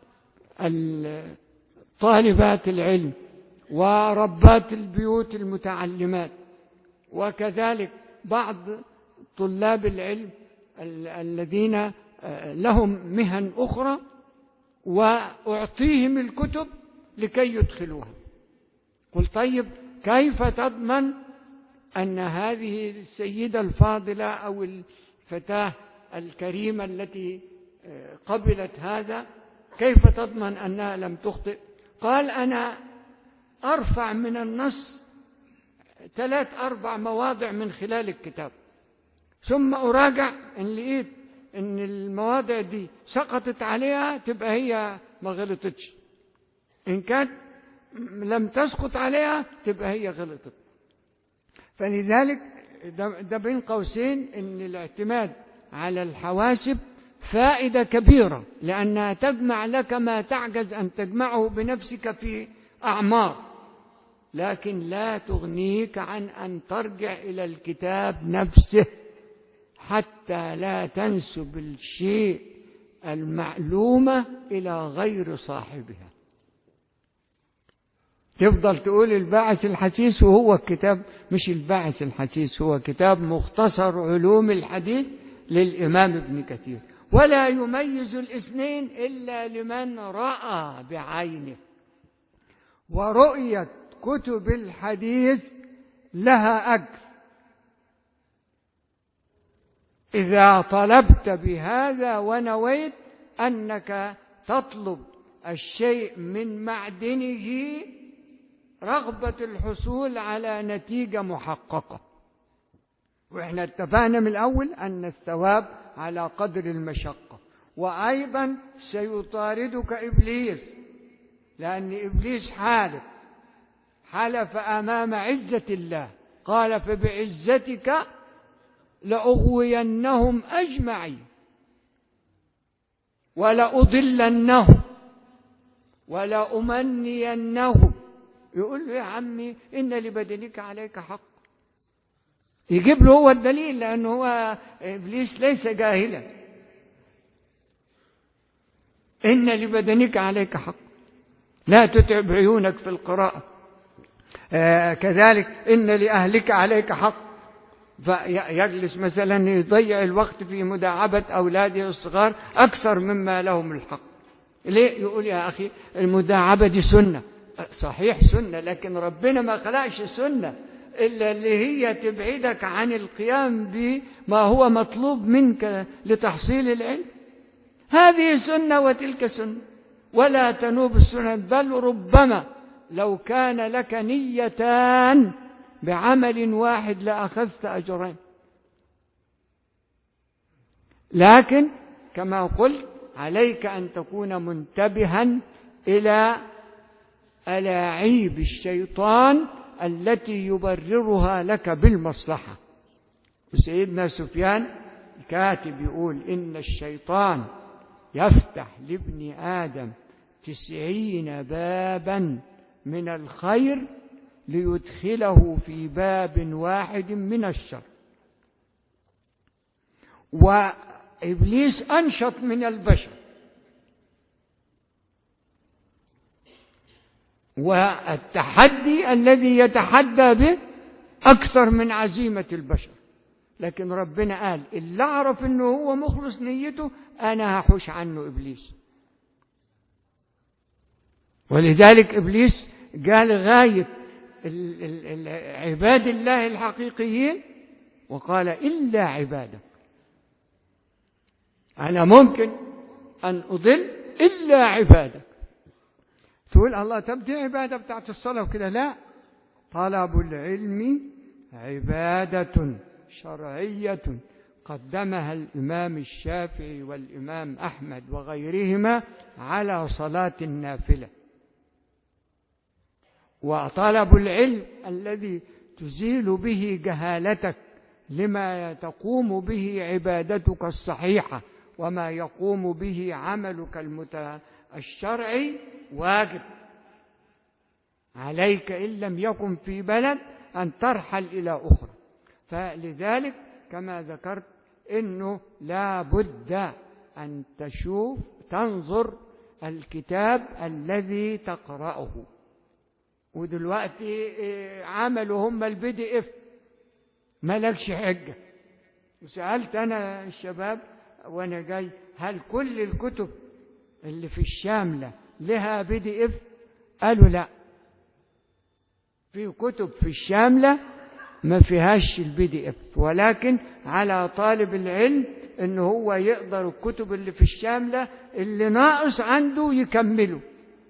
طالبات العلم وربات البيوت المتعلمات، وكذلك بعض طلاب العلم الذين لهم مهن أخرى، وأعطيهم الكتب لكي يدخلوها. قلت طيب كيف تضمن أن هذه السيدة الفاضلة أو الفتاة الكريمة التي قبلت هذا كيف تضمن أنها لم تخطئ؟ قال أنا أرفع من النص 3-4 مواضع من خلال الكتاب، ثم أراجع إن لقيت إن المواضع دي سقطت عليها تبقى هي ما غلطتش، إن كانت لم تسقط عليها تبقى هي غلطت. فلذلك ده بين قوسين إن الاعتماد على الحواسب فائدة كبيرة، لأنها تجمع لك ما تعجز أن تجمعه بنفسك في أعمار، لكن لا تغنيك عن أن ترجع إلى الكتاب نفسه حتى لا تنسب الشيء المعلومة إلى غير صاحبها. تفضل تقول الباعث الحثيث وهو الكتاب مش الباعث الحثيث، هو كتاب مختصر علوم الحديث للإمام ابن كثير، ولا يميز الاثنين إلا لمن رأى بعينه. ورؤية كتب الحديث لها أجر إذا طلبت بهذا ونويت أنك تطلب الشيء من معدنه رغبة الحصول على نتيجة محققة. وإحنا اتفقنا من الأول أن الثواب على قدر المشقة، وأيضا سيطاردك إبليس، لأن إبليس حلف أمام عزة الله، قال فبعزتك لأغوينهم أجمعين ولأضلنهم ولأمنينهم. يقول له يا عمي إن لبدنك عليك حق، يجيب له هو الدليل، لأنه هو إبليس ليس جاهلا. إن لبدنك عليك حق، لا تتعب عيونك في القراءة. كذلك إن لأهلك عليك حق، فيجلس مثلا يضيع الوقت في مداعبة أولاده الصغار أكثر مما لهم الحق. ليه؟ يقول يا أخي المداعبة دي سنة، صحيح سنة، لكن ربنا ما خلقش سنة إلا اللي هي تبعدك عن القيام بما هو مطلوب منك لتحصيل العلم. هذه سنة وتلك سنة، ولا تنوب السنة، بل ربما لو كان لك نيتان بعمل واحد لأخذت أجرين. لكن كما قلت عليك أن تكون منتبها إلى ألاعيب الشيطان التي يبررها لك بالمصلحة. وسيدنا سفيان كاتب يقول إن الشيطان يفتح لابن آدم 90 بابا من الخير ليدخله في باب واحد من الشر. وإبليس أنشط من البشر، والتحدي الذي يتحدى به أكثر من عزيمة البشر. لكن ربنا قال اللي أعرف أنه هو مخلص نيته أنا هحوش عنه إبليس. ولذلك إبليس قال غاية عباد الله الحقيقيين وقال إلا عبادك، أنا ممكن أن أضل إلا عبادك. تقول الله طب دي عبادة بتاعت الصلاة وكده، لا، طلب العلم عبادة شرعية قدمها الإمام الشافعي والإمام أحمد وغيرهما على صلاة النافلة. وطلب العلم الذي تزيل به جهالتك لما تقوم به عبادتك الصحيحة وما يقوم به عملك الشرعي واجب عليك إن لم يكن في بلد أن ترحل إلى أخرى. فلذلك كما ذكرت إنه لا بد أن تنظر الكتاب الذي تقرأه. ودلوقتي عملوا هم الPDF، مالكش حجة. وسألت أنا الشباب وأنا جاي هل كل الكتب اللي في الشاملة لها PDF؟ قالوا لا، في كتب في الشاملة ما فيهاش الPDF، ولكن على طالب العلم إن هو يقدر الكتب اللي في الشاملة اللي ناقص عنده يكمله.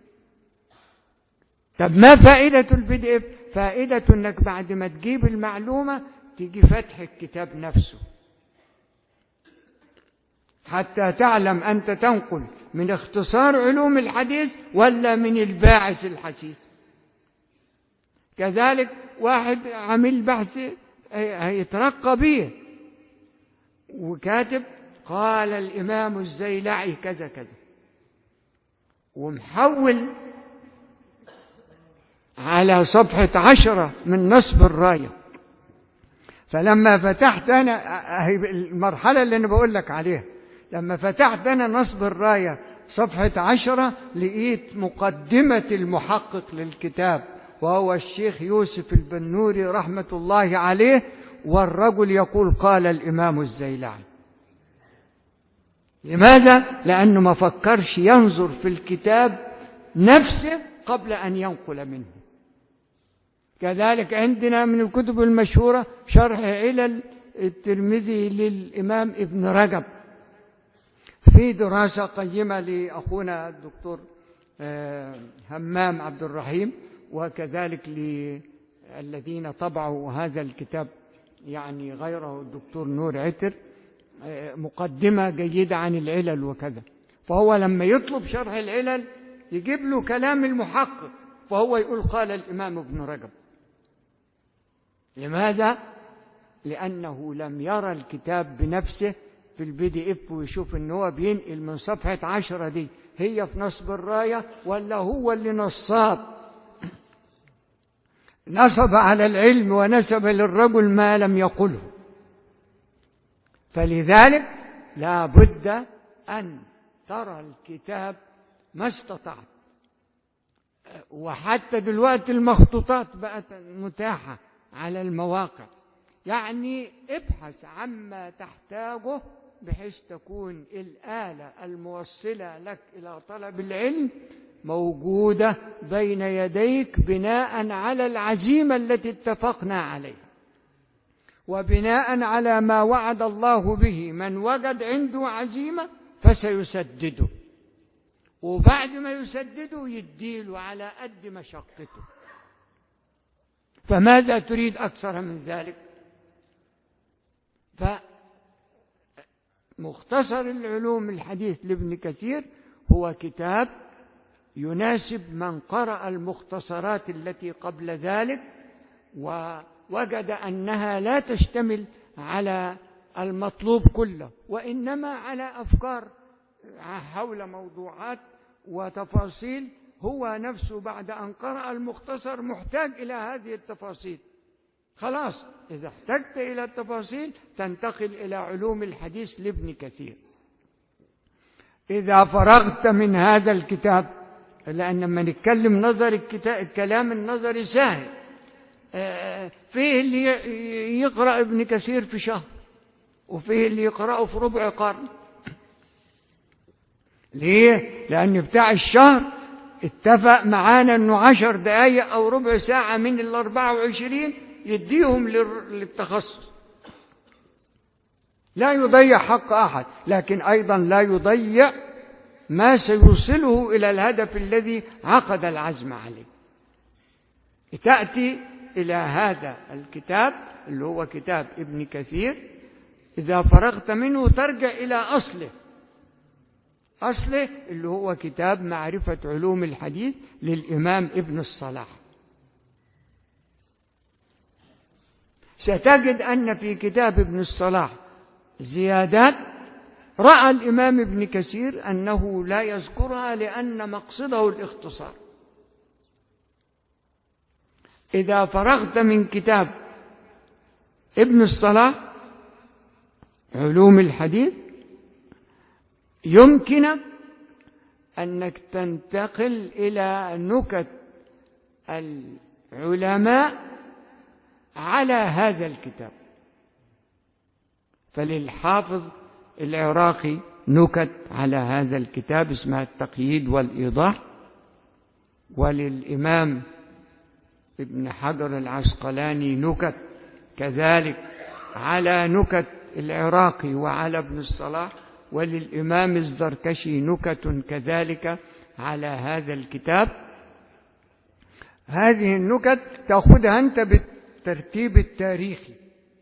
طب ما فائدة الPDF؟ فائدة إنك بعد ما تجيب المعلومة تيجي فتح الكتاب نفسه حتى تعلم أنت تنقل من اختصار علوم الحديث ولا من الباعث الحثيث. كذلك واحد عمل بحث هيترقى به وكاتب قال الإمام الزيلعي كذا كذا، ومحول على صفحة 10 من نصب الراية. فلما فتحت أنا المرحلة اللي أنا بقول لك عليها، لما فتحت أنا نصب الراية صفحة 10 لقيت مقدمة المحقق للكتاب وهو الشيخ يوسف البنوري رحمة الله عليه، والرجل يقول قال الإمام الزيلعي. لماذا؟ لأنه ما فكرش ينظر في الكتاب نفسه قبل أن ينقل منه. كذلك عندنا من الكتب المشهورة شرح علل الترمذي للإمام ابن رجب، في دراسة قيمة لأخونا الدكتور همام عبد الرحيم، وكذلك للذين طبعوا هذا الكتاب يعني غيره الدكتور نور عتر، مقدمة جيدة عن العلل وكذا. فهو لما يطلب شرح العلل يجيب له كلام المحقق، فهو يقول قال الإمام ابن رجب. لماذا؟ لأنه لم يرى الكتاب بنفسه في الPDF ويشوف إن هو بينقل من صفحة 10 دي هي في نصب الراية ولا هو اللي نصاب نصب على العلم ونسب للرجل ما لم يقله. فلذلك لا بد أن ترى الكتاب ما استطعت. وحتى دلوقتي المخطوطات بقت متاحة على المواقع، يعني ابحث عما تحتاجه بحيث تكون الآلة الموصلة لك إلى طلب العلم موجودة بين يديك بناء على العزيمة التي اتفقنا عليها، وبناء على ما وعد الله به من وجد عنده عزيمة فسيسدده، وبعد ما يسدده يديله على قد مشقته. فماذا تريد أكثر من ذلك؟ فمختصر العلوم الحديث لابن كثير هو كتاب يناسب من قرأ المختصرات التي قبل ذلك ووجد أنها لا تشتمل على المطلوب كله، وإنما على أفكار حول موضوعات وتفاصيل هو نفسه بعد أن قرأ المختصر محتاج إلى هذه التفاصيل. خلاص إذا احتجت إلى التفاصيل تنتقل إلى علوم الحديث لابن كثير. إذا فرغت من هذا الكتاب، لأن لما نتكلم نظر الكلام النظري سهل، فيه اللي يقرأ ابن كثير في شهر وفيه اللي يقرأه في ربع قرن. ليه؟ لأن بتاع الشهر اتفق معانا أنه 10 دقايق أو ربع ساعة من 24 يديهم للتخصص، لا يضيع حق أحد، لكن أيضا لا يضيع ما سيوصله إلى الهدف الذي عقد العزم عليه. تأتي إلى هذا الكتاب اللي هو كتاب ابن كثير، إذا فرغت منه ترجع إلى أصله اللي هو كتاب معرفة علوم الحديث للإمام ابن الصلاح. ستجد أن في كتاب ابن الصلاح زيادات رأى الإمام ابن كثير أنه لا يذكرها لأن مقصده الاختصار. إذا فرغت من كتاب ابن الصلاح علوم الحديث يمكنك أنك تنتقل إلى نكت العلماء على هذا الكتاب. فللحافظ العراقي نكت على هذا الكتاب اسمها التقييد والإيضاح، وللإمام ابن حجر العسقلاني نكت كذلك على نكت العراقي وعلى ابن الصلاح، وللإمام الزركشي نكت كذلك على هذا الكتاب. هذه النكت تأخذها أنت بالترتيب التاريخي،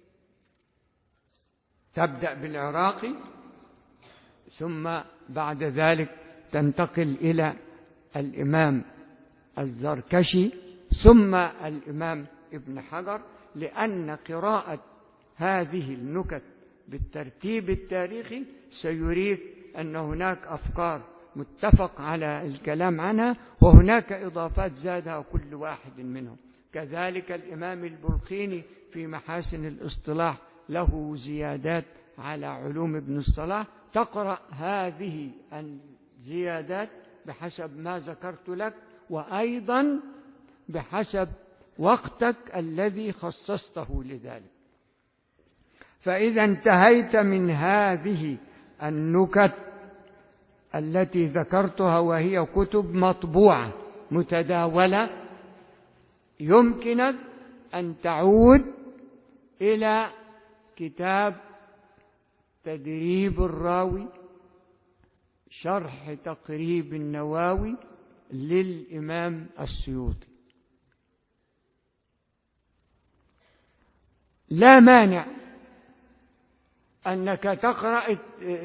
تبدأ بالعراقي ثم بعد ذلك تنتقل إلى الإمام الزركشي ثم الإمام ابن حجر، لأن قراءة هذه النكت بالترتيب التاريخي سيريك أن هناك أفكار متفق على الكلام عنها، وهناك إضافات زادها كل واحد منهم. كذلك الإمام البلقيني في محاسن الاصطلاح له زيادات على علوم ابن الصلاح. تقرأ هذه الزيادات بحسب ما ذكرت لك، وأيضا بحسب وقتك الذي خصصته لذلك. فإذا انتهيت من هذه النكت التي ذكرتها وهي كتب مطبوعة متداولة، يمكنك أن تعود إلى كتاب تدريب الراوي شرح تقريب النواوي للإمام السيوطي. لا مانع أنك تقرأ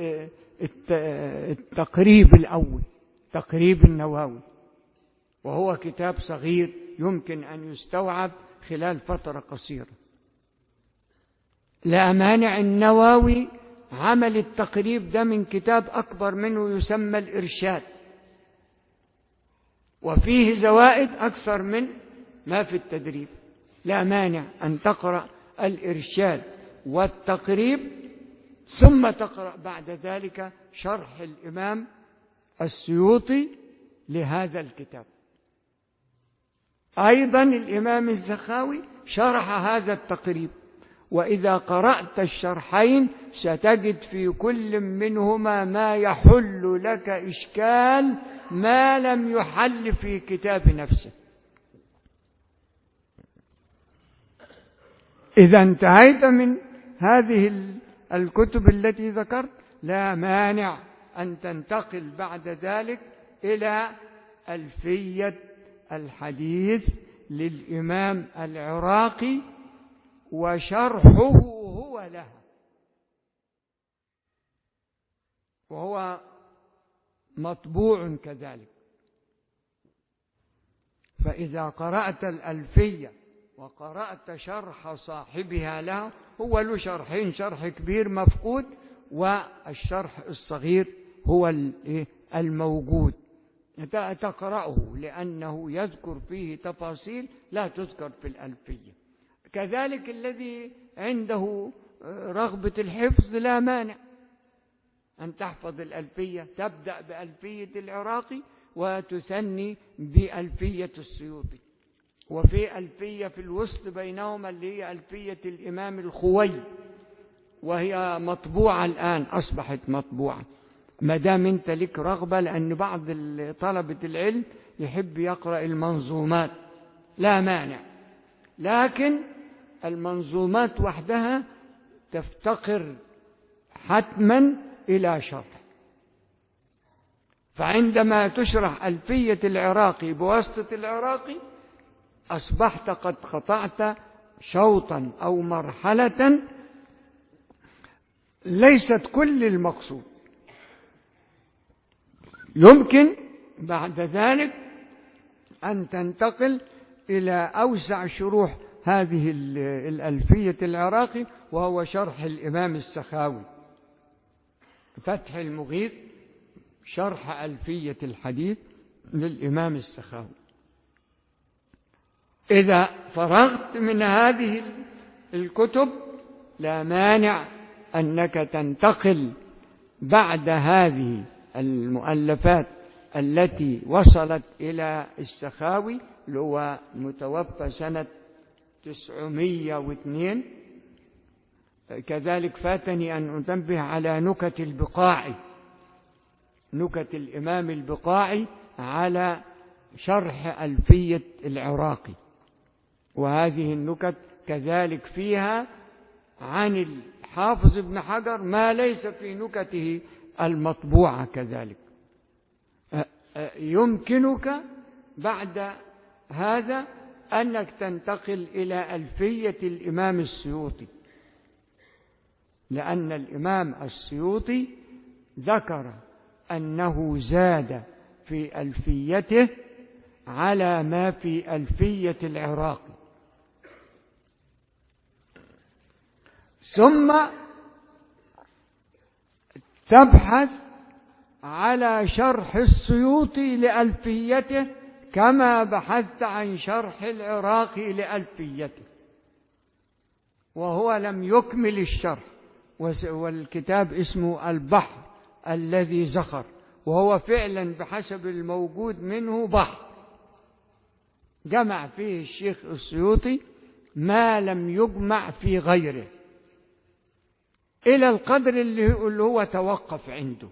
التقريب الأول، تقريب النواوي، وهو كتاب صغير يمكن أن يستوعب خلال فترة قصيرة. لا مانع، النواوي عمل التقريب ده من كتاب أكبر منه يسمى الإرشاد، وفيه زوائد أكثر من ما في التدريب. لا مانع أن تقرأ الإرشاد والتقريب ثم تقرأ بعد ذلك شرح الإمام السيوطي لهذا الكتاب. أيضا الإمام السخاوي شرح هذا التقريب، وإذا قرأت الشرحين ستجد في كل منهما ما يحل لك إشكال ما لم يحل في كتاب نفسه. إذا انتهيت من هذه الكتب التي ذكرت، لا مانع أن تنتقل بعد ذلك إلى ألفية الحديث للإمام العراقي وشرحه هو لها، وهو مطبوع كذلك. فإذا قرأت الألفية وقرأت شرح صاحبها لها، هو له شرحين، شرح كبير مفقود والشرح الصغير هو الموجود، تقرأه لأنه يذكر فيه تفاصيل لا تذكر في الألفية. كذلك الذي عنده رغبة الحفظ لا مانع أن تحفظ الألفية، تبدأ بألفية العراقي وتثني بألفية السيوطي، وفي ألفية في الوسط بينهما اللي هي ألفية الإمام الخوي، وهي مطبوعة الآن، أصبحت مطبوعة. ما دام أنت لك رغبة، لأن بعض طلبة العلم يحب يقرأ المنظومات، لا مانع، لكن المنظومات وحدها تفتقر حتما إلى شرح. فعندما تشرح ألفية العراقي بواسطة العراقي أصبحت قد قطعت شوطا أو مرحلة ليست كل المقصود. يمكن بعد ذلك أن تنتقل إلى أوسع شروح هذه الألفية العراقي، وهو شرح الإمام السخاوي، فتح المغيث شرح ألفية الحديث للإمام السخاوي. إذا فرغت من هذه الكتب لا مانع أنك تنتقل بعد هذه المؤلفات التي وصلت إلى السخاوي، اللي هو متوفى سنة 902. كذلك فاتني أن أنبه على نكت البقاعي، نكت الإمام البقاعي على شرح ألفية العراقي، وهذه النكت كذلك فيها عن الحافظ ابن حجر ما ليس في نكته المطبوعة كذلك. يمكنك بعد هذا أنك تنتقل إلى ألفية الإمام السيوطي، لأن الإمام السيوطي ذكر أنه زاد في ألفيته على ما في ألفية العراقي. ثم تبحث على شرح السيوطي لألفيته كما بحثت عن شرح العراقي لألفيته، وهو لم يكمل الشرح، والكتاب اسمه البحر الذي زخر، وهو فعلا بحسب الموجود منه بحر جمع فيه الشيخ السيوطي ما لم يجمع في غيره إلى القدر اللي هو توقف عنده.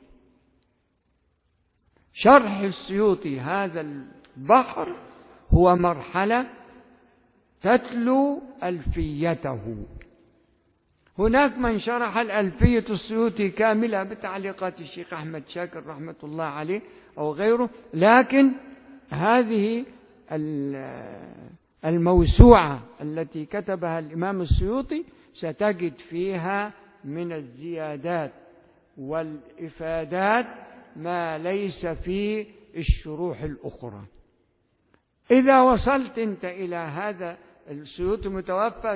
شرح السيوطي هذا البحر هو مرحلة تتلو ألفيته. هناك من شرح الألفية السيوطي كاملة بتعليقات الشيخ أحمد شاكر رحمة الله عليه أو غيره، لكن هذه الموسوعة التي كتبها الإمام السيوطي ستجد فيها من الزيادات والإفادات ما ليس في الشروح الأخرى. إذا وصلت أنت إلى هذا السيوطي متوفى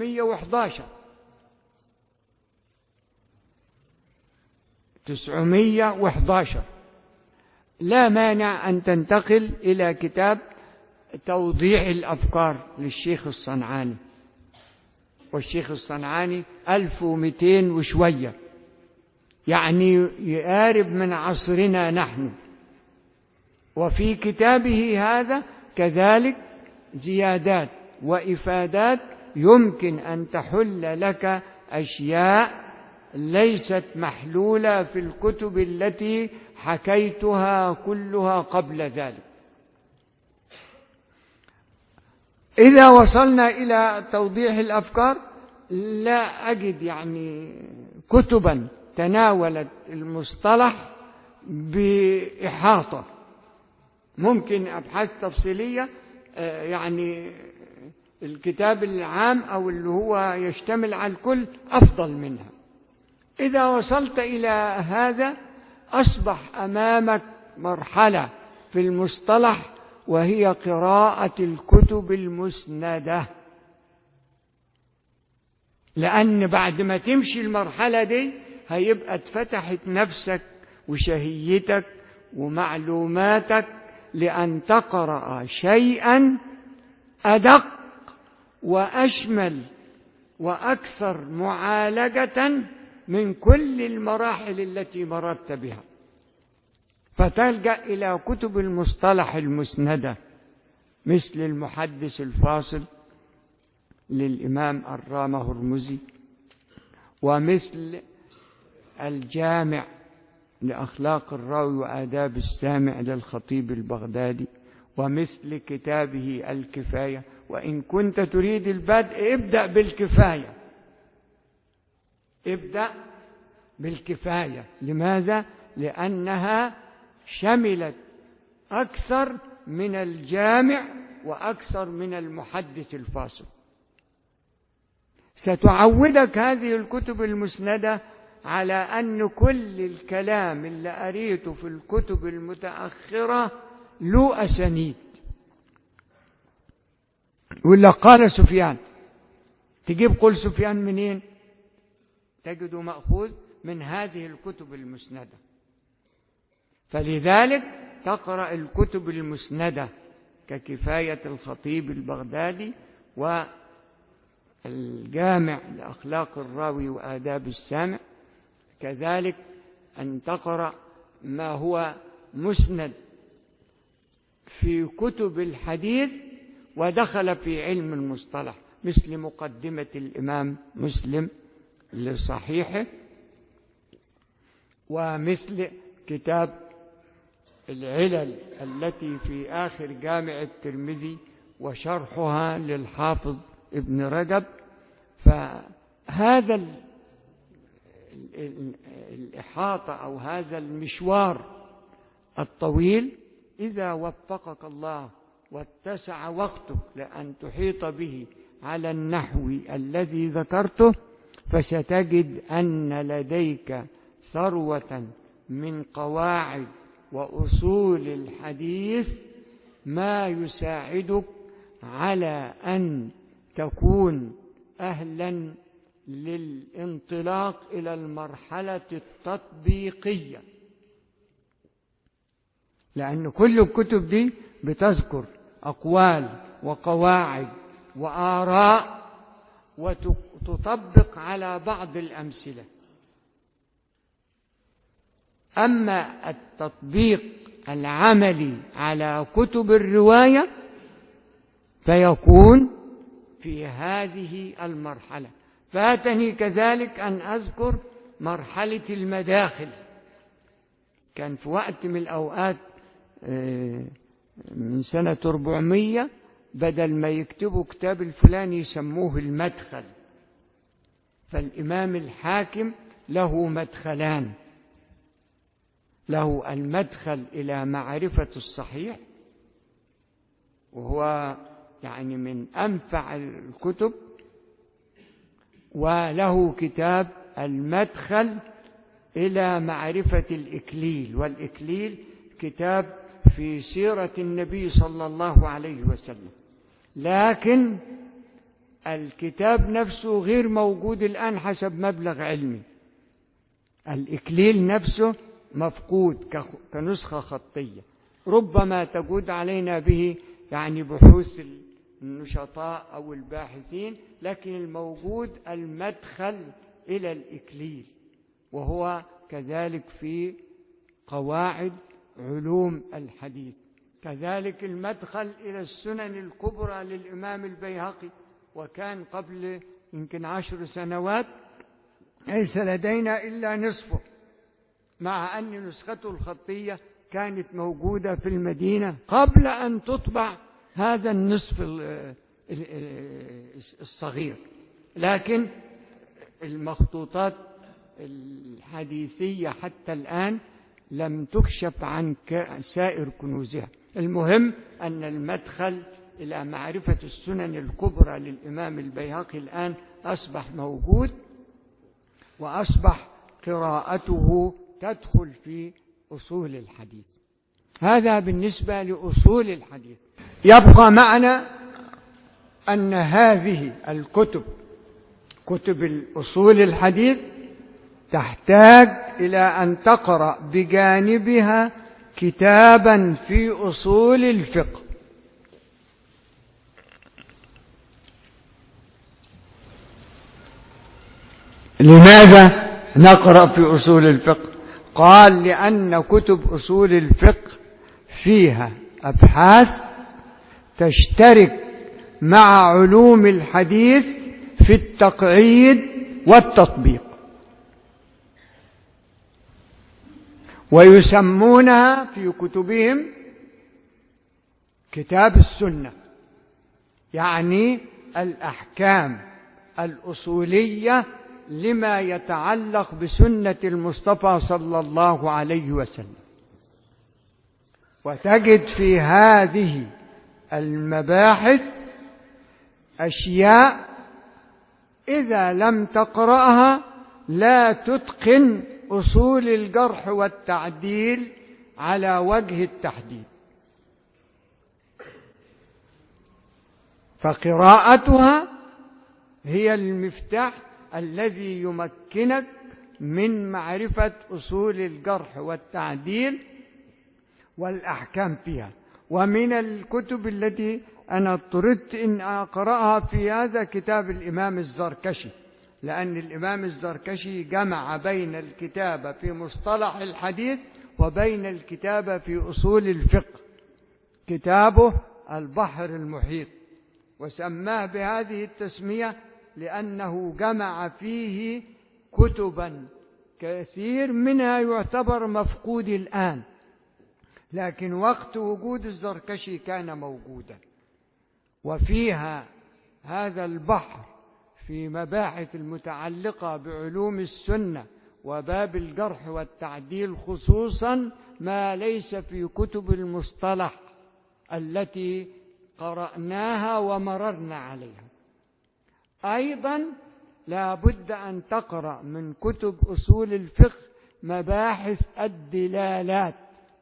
911، لا مانع أن تنتقل إلى كتاب توضيح الأفكار للشيخ الصنعاني، والشيخ الصنعاني 1200 وشوية، يعني يقارب من عصرنا نحن. وفي كتابه هذا كذلك زيادات وإفادات يمكن أن تحل لك أشياء ليست محلولة في الكتب التي حكيتها كلها قبل ذلك. إذا وصلنا إلى توضيح الأفكار لا أجد يعني كتبا تناولت المصطلح بإحاطة، ممكن أبحاث تفصيلية يعني الكتاب العام أو اللي هو يشتمل على الكل أفضل منها. إذا وصلت إلى هذا أصبح أمامك مرحلة في المصطلح وهي قراءة الكتب المسندة، لأن بعد ما تمشي المرحلة دي هيبقى اتفتحت نفسك وشهيتك ومعلوماتك لأن تقرأ شيئا أدق وأشمل وأكثر معالجة من كل المراحل التي مررت بها، فتلجأ إلى كتب المصطلح المسندة مثل المحدث الفاصل للإمام الرام هرمزي، ومثل الجامع لأخلاق الراوي وآداب السامع للخطيب البغدادي، ومثل كتابه الكفاية. وإن كنت تريد البدء ابدأ بالكفاية، ابدأ بالكفاية. لماذا؟ لأنها شملت أكثر من الجامع وأكثر من المحدث الفاصل. ستعودك هذه الكتب المسندة على أن كل الكلام اللي قريته في الكتب المتأخرة له أسانيد. ولا قال سفيان، تجيب قول سفيان منين؟ تجده مأخوذ من هذه الكتب المسندة. فلذلك تقرأ الكتب المسندة ككفاية الخطيب البغدادي والجامع لأخلاق الراوي وآداب السامع، كذلك أن تقرأ ما هو مسند في كتب الحديث ودخل في علم المصطلح مثل مقدمة الإمام مسلم لصحيحه، ومثل كتاب العلل التي في آخر جامع الترمذي وشرحها للحافظ ابن رجب. فهذا الإحاطة أو هذا المشوار الطويل، إذا وفقك الله واتسع وقتك لأن تحيط به على النحو الذي ذكرته، فستجد أن لديك ثروة من قواعد وأصول الحديث ما يساعدك على أن تكون أهلا للانطلاق إلى المرحلة التطبيقية، لأن كل الكتب دي بتذكر أقوال وقواعد وآراء وتطبق على بعض الأمثلة. أما التطبيق العملي على كتب الرواية فيكون في هذه المرحلة. فاتني كذلك أن أذكر مرحلة المداخل. كان في وقت من الأوقات من سنة 400 بدل ما يكتبوا كتاب الفلاني يسموه المدخل. فالإمام الحاكم له مدخلان، له المدخل إلى معرفة الصحيح، وهو يعني من أنفع الكتب، وله كتاب المدخل إلى معرفة الإكليل، والإكليل كتاب في سيرة النبي صلى الله عليه وسلم. لكن الكتاب نفسه غير موجود الآن حسب مبلغ علمي. الإكليل نفسه مفقود كنسخة خطية، ربما تجود علينا به يعني بحوث النشطاء أو الباحثين، لكن الموجود المدخل إلى الإكليل، وهو كذلك في قواعد علوم الحديث. كذلك المدخل إلى السنن الكبرى للإمام البيهقي، وكان قبل يمكن 10 سنوات ليس لدينا إلا نصفه، مع أن نسخته الخطية كانت موجودة في المدينة قبل أن تطبع هذا النصف الصغير. لكن المخطوطات الحديثية حتى الآن لم تكشف عن سائر كنوزها. المهم أن المدخل إلى معرفة السنن الكبرى للإمام البيهقي الآن أصبح موجود، وأصبح قراءته تدخل في أصول الحديث. هذا بالنسبة لأصول الحديث. يبقى معنا أن هذه الكتب، كتب الأصول الحديث، تحتاج إلى أن تقرأ بجانبها كتابا في أصول الفقه. لماذا نقرأ في أصول الفقه؟ قال لأن كتب أصول الفقه فيها أبحاث تشترك مع علوم الحديث في التقعيد والتطبيق، ويسمونها في كتبهم كتاب السنة، يعني الأحكام الأصولية لما يتعلق بسنة المصطفى صلى الله عليه وسلم. وتجد في هذه المباحث أشياء إذا لم تقرأها لا تتقن أصول الجرح والتعديل على وجه التحديد. فقراءتها هي المفتاح الذي يمكنك من معرفة أصول الجرح والتعديل والأحكام فيها. ومن الكتب التي أنا اضطررت أن أقرأها في هذا كتاب الإمام الزركشي، لأن الإمام الزركشي جمع بين الكتابة في مصطلح الحديث وبين الكتابة في أصول الفقه. كتابه البحر المحيط، وسماه بهذه التسمية لأنه جمع فيه كتبا كثير منها يعتبر مفقود الآن، لكن وقت وجود الزركشي كان موجودا. وفيها هذا البحر في مباحث المتعلقة بعلوم السنة وباب الجرح والتعديل خصوصا ما ليس في كتب المصطلح التي قرأناها ومررنا عليها. أيضا لا بد أن تقرأ من كتب أصول الفقه مباحث الدلالات.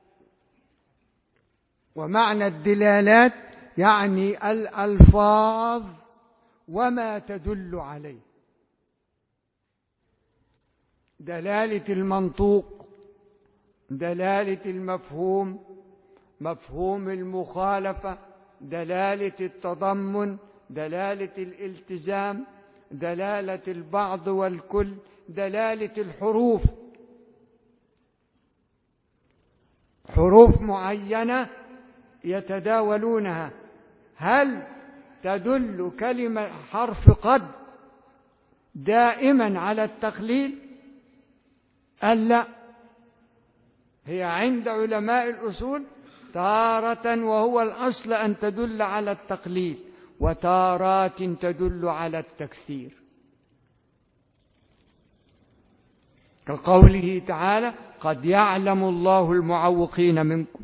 ومعنى الدلالات يعني الألفاظ وما تدل عليه، دلالة المنطوق، دلالة المفهوم، مفهوم المخالفة، دلالة التضمن، دلالة الالتزام، دلالة البعض والكل، دلالة الحروف، حروف معينة يتداولونها، هل تدل كلمة حرف قد دائما على التقليل؟ ألا، هي عند علماء الأصول تارة وهو الأصل أن تدل على التقليل، وتارات تدل على التكثير، كقوله تعالى: قد يعلم الله المعوقين منكم.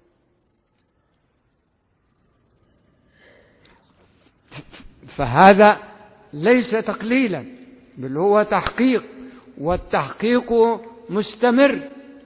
فهذا ليس تقليلا بل هو تحقيق، والتحقيق مستمر.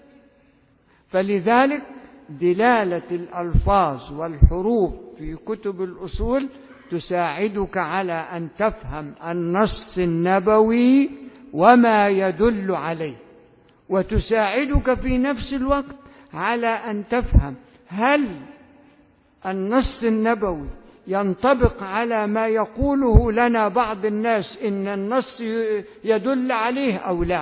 فلذلك دلالة الألفاظ والحروف في كتب الأصول تساعدك على أن تفهم النص النبوي وما يدل عليه، وتساعدك في نفس الوقت على أن تفهم هل النص النبوي ينطبق على ما يقوله لنا بعض الناس إن النص يدل عليه أو لا،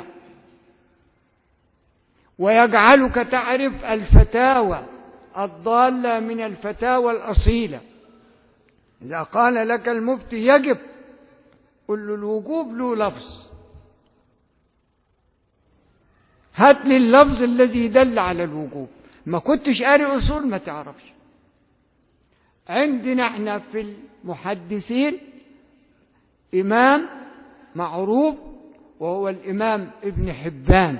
ويجعلك تعرف الفتاوى الضالة من الفتاوى الأصيلة. إذا قال لك المفتي يجب، قل له الوجوب له لفظ، هات لي اللفظ الذي دل على الوجوب. ما كنتش قارئ أصول ما تعرفش. عندنا احنا في المحدثين إمام معروف وهو الإمام ابن حبان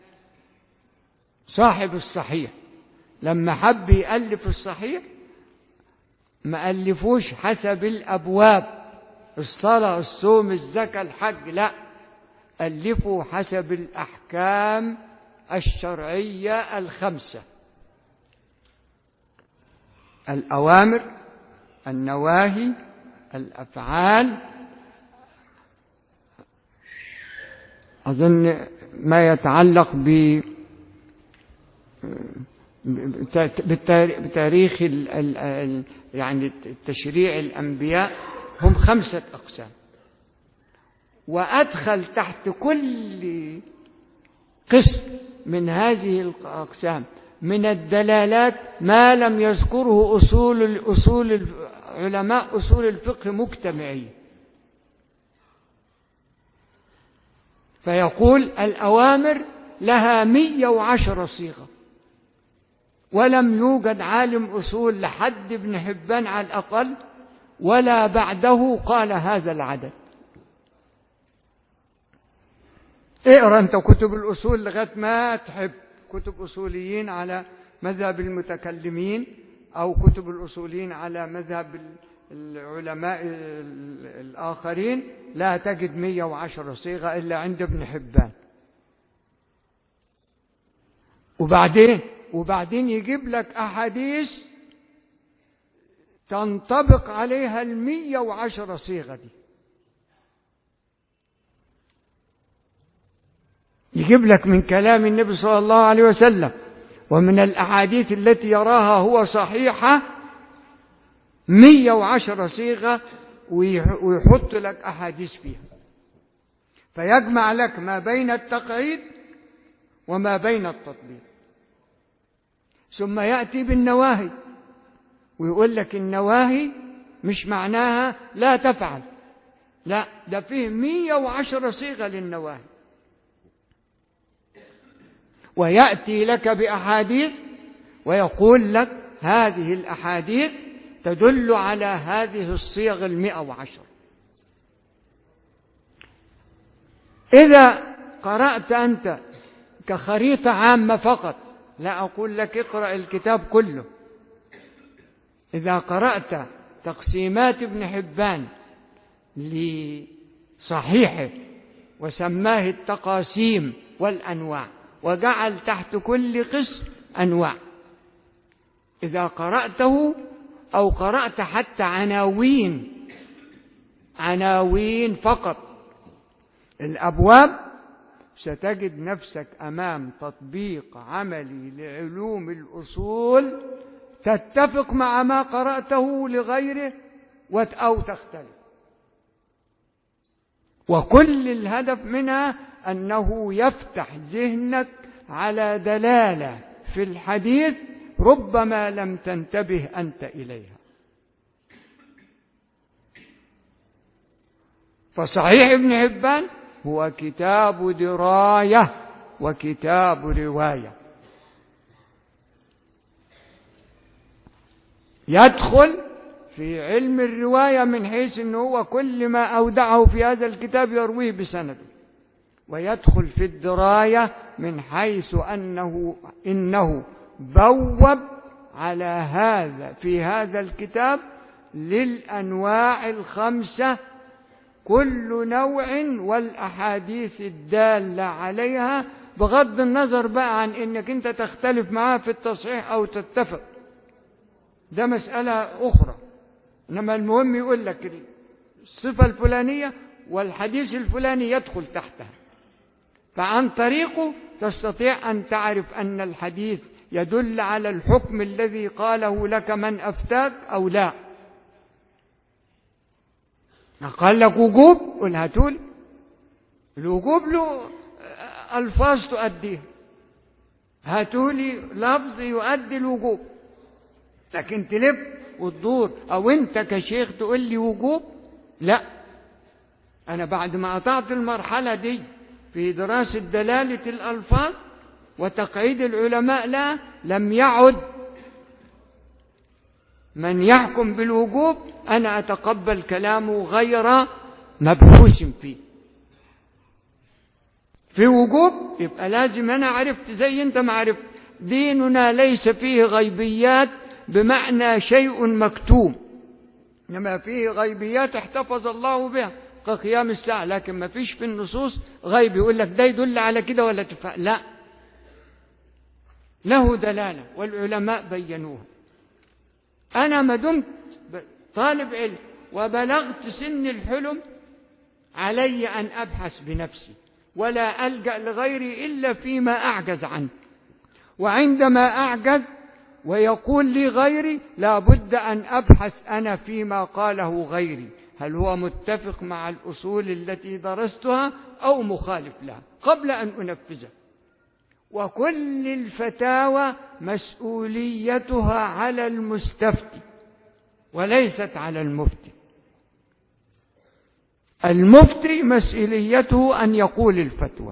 صاحب الصحيح. لما حب يألف الصحيح ما ألفوش حسب الأبواب، الصلاة، الصوم، الزكاة، الحج، لا، ألفوا حسب الأحكام الشرعية الخمسة: الأوامر، النواهي، الأفعال، أظن ما يتعلق بتاريخ يعني تشريع الأنبياء، هم 5 أقسام. وأدخل تحت كل قسم من هذه الأقسام من الدلالات ما لم يذكره علماء أصول الفقه مجتمعين. فيقول الأوامر لها 110 صيغة، ولم يوجد عالم أصول لحد ابن حبان على الأقل ولا بعده قال هذا العدد. اقرأ أنت كتب الأصول لغاية ما تحب، كتب أصوليين على مذهب المتكلمين أو كتب الأصوليين على مذهب العلماء الآخرين، لا تجد 110 صيغة إلا عند ابن حبان. وبعدين يجيب لك أحاديث تنطبق عليها 110 صيغة دي، يجيب لك من كلام النبي صلى الله عليه وسلم ومن الأحاديث التي يراها هو صحيحة 110 صيغة، ويحط لك أحاديث فيها، فيجمع لك ما بين التقعيد وما بين التطبيق. ثم يأتي بالنواهي ويقول لك النواهي مش معناها لا تفعل، لا، ده فيه 110 صيغة للنواهي. ويأتي لك بأحاديث ويقول لك هذه الأحاديث تدل على هذه الصيغ 110. إذا قرأت أنت كخريطة عامة فقط، لا أقول لك اقرأ الكتاب كله. إذا قرأت تقسيمات ابن حبان لصحيحه وسماه التقاسيم والأنواع، وجعل تحت كل قسم أنواع، إذا قرأته أو قرأت حتى عناوين فقط الأبواب، ستجد نفسك أمام تطبيق عملي لعلوم الأصول تتفق مع ما قرأته لغيره أو تختلف. وكل الهدف منها أنه يفتح ذهنك على دلالة في الحديث ربما لم تنتبه أنت إليها. فصحيح ابن حبان هو كتاب دراية وكتاب رواية، يدخل في علم الرواية من حيث أنه هو كل ما أودعه في هذا الكتاب يرويه بسنده، ويدخل في الدراية من حيث إنه بوب على هذا في هذا الكتاب للأنواع الخمسة كل نوع والأحاديث الدالة عليها، بغض النظر بقى عن إنك أنت تختلف معاه في التصحيح أو تتفق، ده مسألة أخرى. إنما المهم يقول لك الصفة الفلانية والحديث الفلاني يدخل تحتها، فعن طريقه تستطيع أن تعرف أن الحديث يدل على الحكم الذي قاله لك من أفتاك أو لا. قال لك وجوب، قل هاتول الوجوب له ألفاظ تؤديه، هاتولي لفظ يؤدي الوجوب. لكن تلف وتدور أو أنت كشيخ تقول لي وجوب، لا، أنا بعد ما قطعت المرحلة دي في دراسة دلالة الألفاظ وتقعيد العلماء لا، لم يعد من يحكم بالوجوب أنا أتقبل كلامه غير مبحوث فيه. في وجوب يبقى لازم أنا عرفت زي أنت ما عرفت، ديننا ليس فيه غيبيات بمعنى شيء مكتوم، إنما فيه غيبيات احتفظ الله بها كقيام الساعة، لكن ما فيش في النصوص غيب يقول لك ده يدل على كده ولا لا، له دلالة والعلماء بينوها. أنا ما دمت طالب علم وبلغت سن الحلم علي أن أبحث بنفسي ولا ألجأ لغيري إلا فيما أعجز عنه، وعندما أعجز ويقول لي غيري لا بد أن أبحث أنا فيما قاله غيري هل هو متفق مع الأصول التي درستها أو مخالف لها قبل أن أنفذها. وكل الفتاوى مسؤوليتها على المستفتي وليست على المفتي. المفتي مسؤوليته أن يقول الفتوى،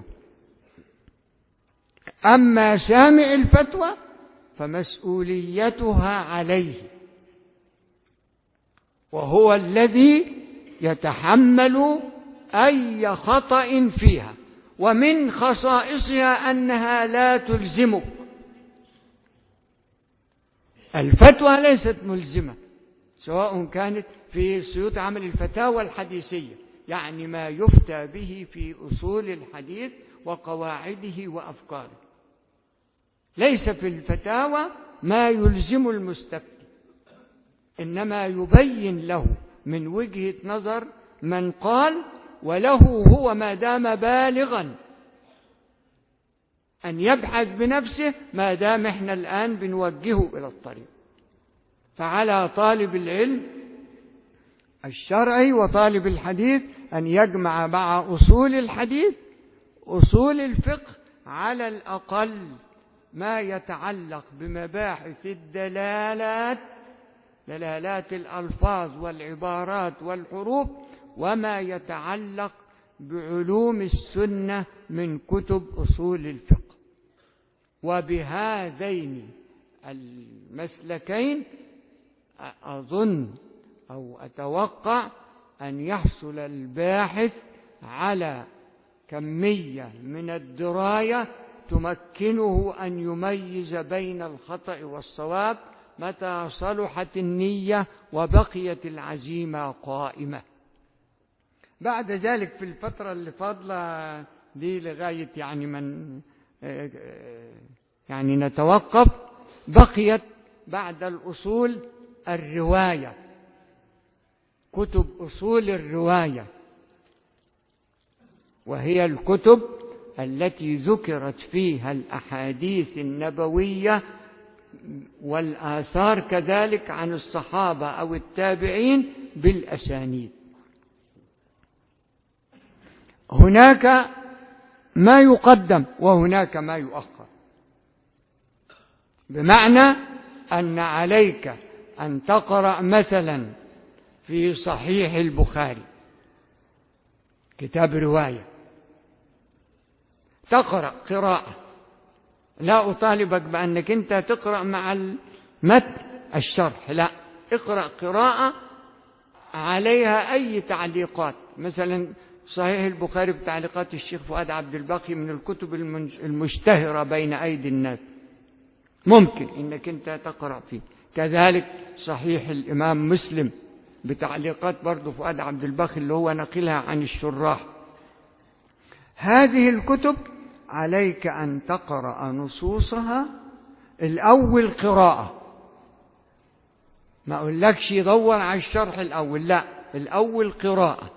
أما سامع الفتوى فمسؤوليتها عليه، وهو الذي يتحمل أي خطأ فيها. ومن خصائصها أنها لا تلزمك، الفتوى ليست ملزمة، سواء كانت في سيوط عمل الفتاوى الحديثية، يعني ما يفتى به في أصول الحديث وقواعده وأفكاره، ليس في الفتاوى ما يلزم المستفتي، إنما يبين له من وجهة نظر من قال، وله هو ما دام بالغا أن يبحث بنفسه ما دام إحنا الآن بنوجهه إلى الطريق. فعلى طالب العلم الشرعي وطالب الحديث أن يجمع مع أصول الحديث أصول الفقه على الأقل ما يتعلق بمباحث الدلالات، دلالات الألفاظ والعبارات والحروف، وما يتعلق بعلوم السنة من كتب أصول الفقه. وبهذين المسلكين أظن أو أتوقع أن يحصل الباحث على كمية من الدراية تمكنه أن يميز بين الخطأ والصواب متى صلحت النية وبقيت العزيمة قائمة. بعد ذلك في الفترة اللي فاضلة دي لغاية يعني نتوقف، بقيت بعد الأصول الرواية، كتب أصول الرواية، وهي الكتب التي ذكرت فيها الأحاديث النبوية والآثار كذلك عن الصحابة أو التابعين بالأسانيد. هناك ما يقدم وهناك ما يؤخر، بمعنى أن عليك أن تقرأ مثلا في صحيح البخاري كتاب رواية، تقرأ قراءة، لا أطالبك بأنك أنت تقرأ مع المتن الشرح، لا، اقرأ قراءة عليها أي تعليقات، مثلا صحيح البخاري بتعليقات الشيخ فؤاد عبد الباقي من الكتب المشتهرة بين أيدي الناس، ممكن إنك أنت تقرأ فيه. كذلك صحيح الإمام مسلم بتعليقات برضو فؤاد عبد الباقي اللي هو نقلها عن الشراح. هذه الكتب عليك أن تقرأ نصوصها الأول قراءة، ما أقولكش دور على الشرح الأول، لا، الأول قراءة.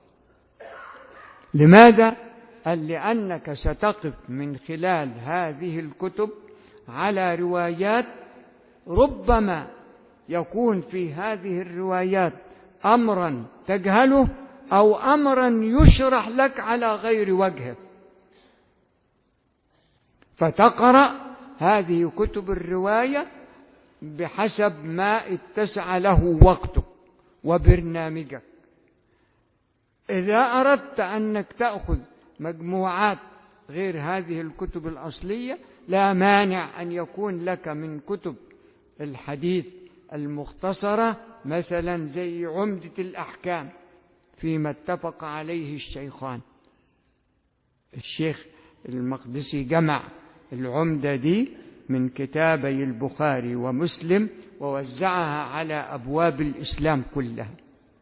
لماذا؟ قال لأنك ستقف من خلال هذه الكتب على روايات ربما يكون في هذه الروايات أمرا تجهله أو أمرا يشرح لك على غير وجهه، فتقرأ هذه كتب الرواية بحسب ما اتسع له وقتك وبرنامجك. إذا أردت أنك تأخذ مجموعات غير هذه الكتب الأصلية، لا مانع أن يكون لك من كتب الحديث المختصرة مثلا زي عمدة الأحكام فيما اتفق عليه الشيخان. الشيخ المقدسي جمع العمدة دي من كتابي البخاري ومسلم ووزعها على أبواب الإسلام كلها،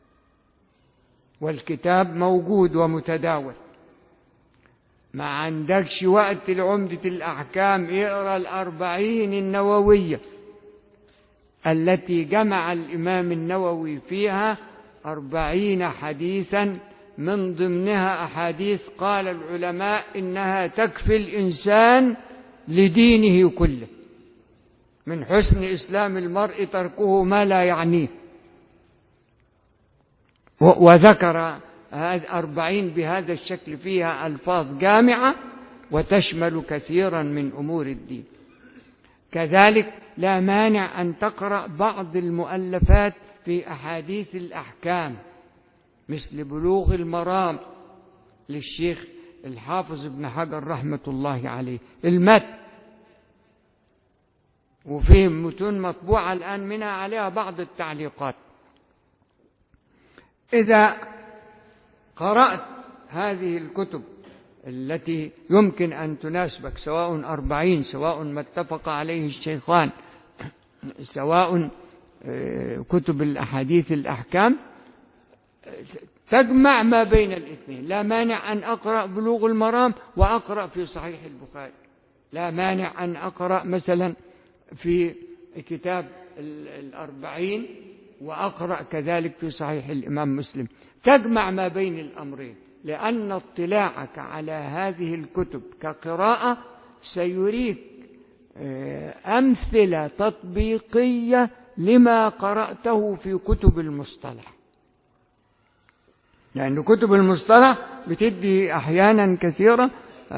والكتاب موجود ومتداول. ما عندكش وقت لعمدة الأحكام، اقرأ الأربعين النووية التي جمع الإمام النووي فيها 40 حديثا، من ضمنها أحاديث قال العلماء إنها تكفي الإنسان لدينه كله، من حسن إسلام المرء تركه ما لا يعنيه. وذكر 40 بهذا الشكل فيها ألفاظ جامعة وتشمل كثيرا من أمور الدين. كذلك لا مانع أن تقرأ بعض المؤلفات في أحاديث الأحكام مثل بلوغ المرام للشيخ الحافظ ابن حجر رحمة الله عليه، المتن، وفيه متون مطبوعة الآن منها عليها بعض التعليقات. إذا قرأت هذه الكتب التي يمكن أن تناسبك، سواء 40 سواء ما اتفق عليه الشيخان سواء كتب الأحاديث الأحكام، تجمع ما بين الاثنين. لا مانع أن أقرأ بلوغ المرام وأقرأ في صحيح البخاري، لا مانع أن أقرأ مثلا في كتاب 40 وأقرأ كذلك في صحيح الإمام مسلم، تجمع ما بين الأمرين، لأن اطلاعك على هذه الكتب كقراءة سيريك أمثلة تطبيقية لما قرأته في كتب المصطلح، لأن كتب المصطلح بتدي أحيانا كثيرة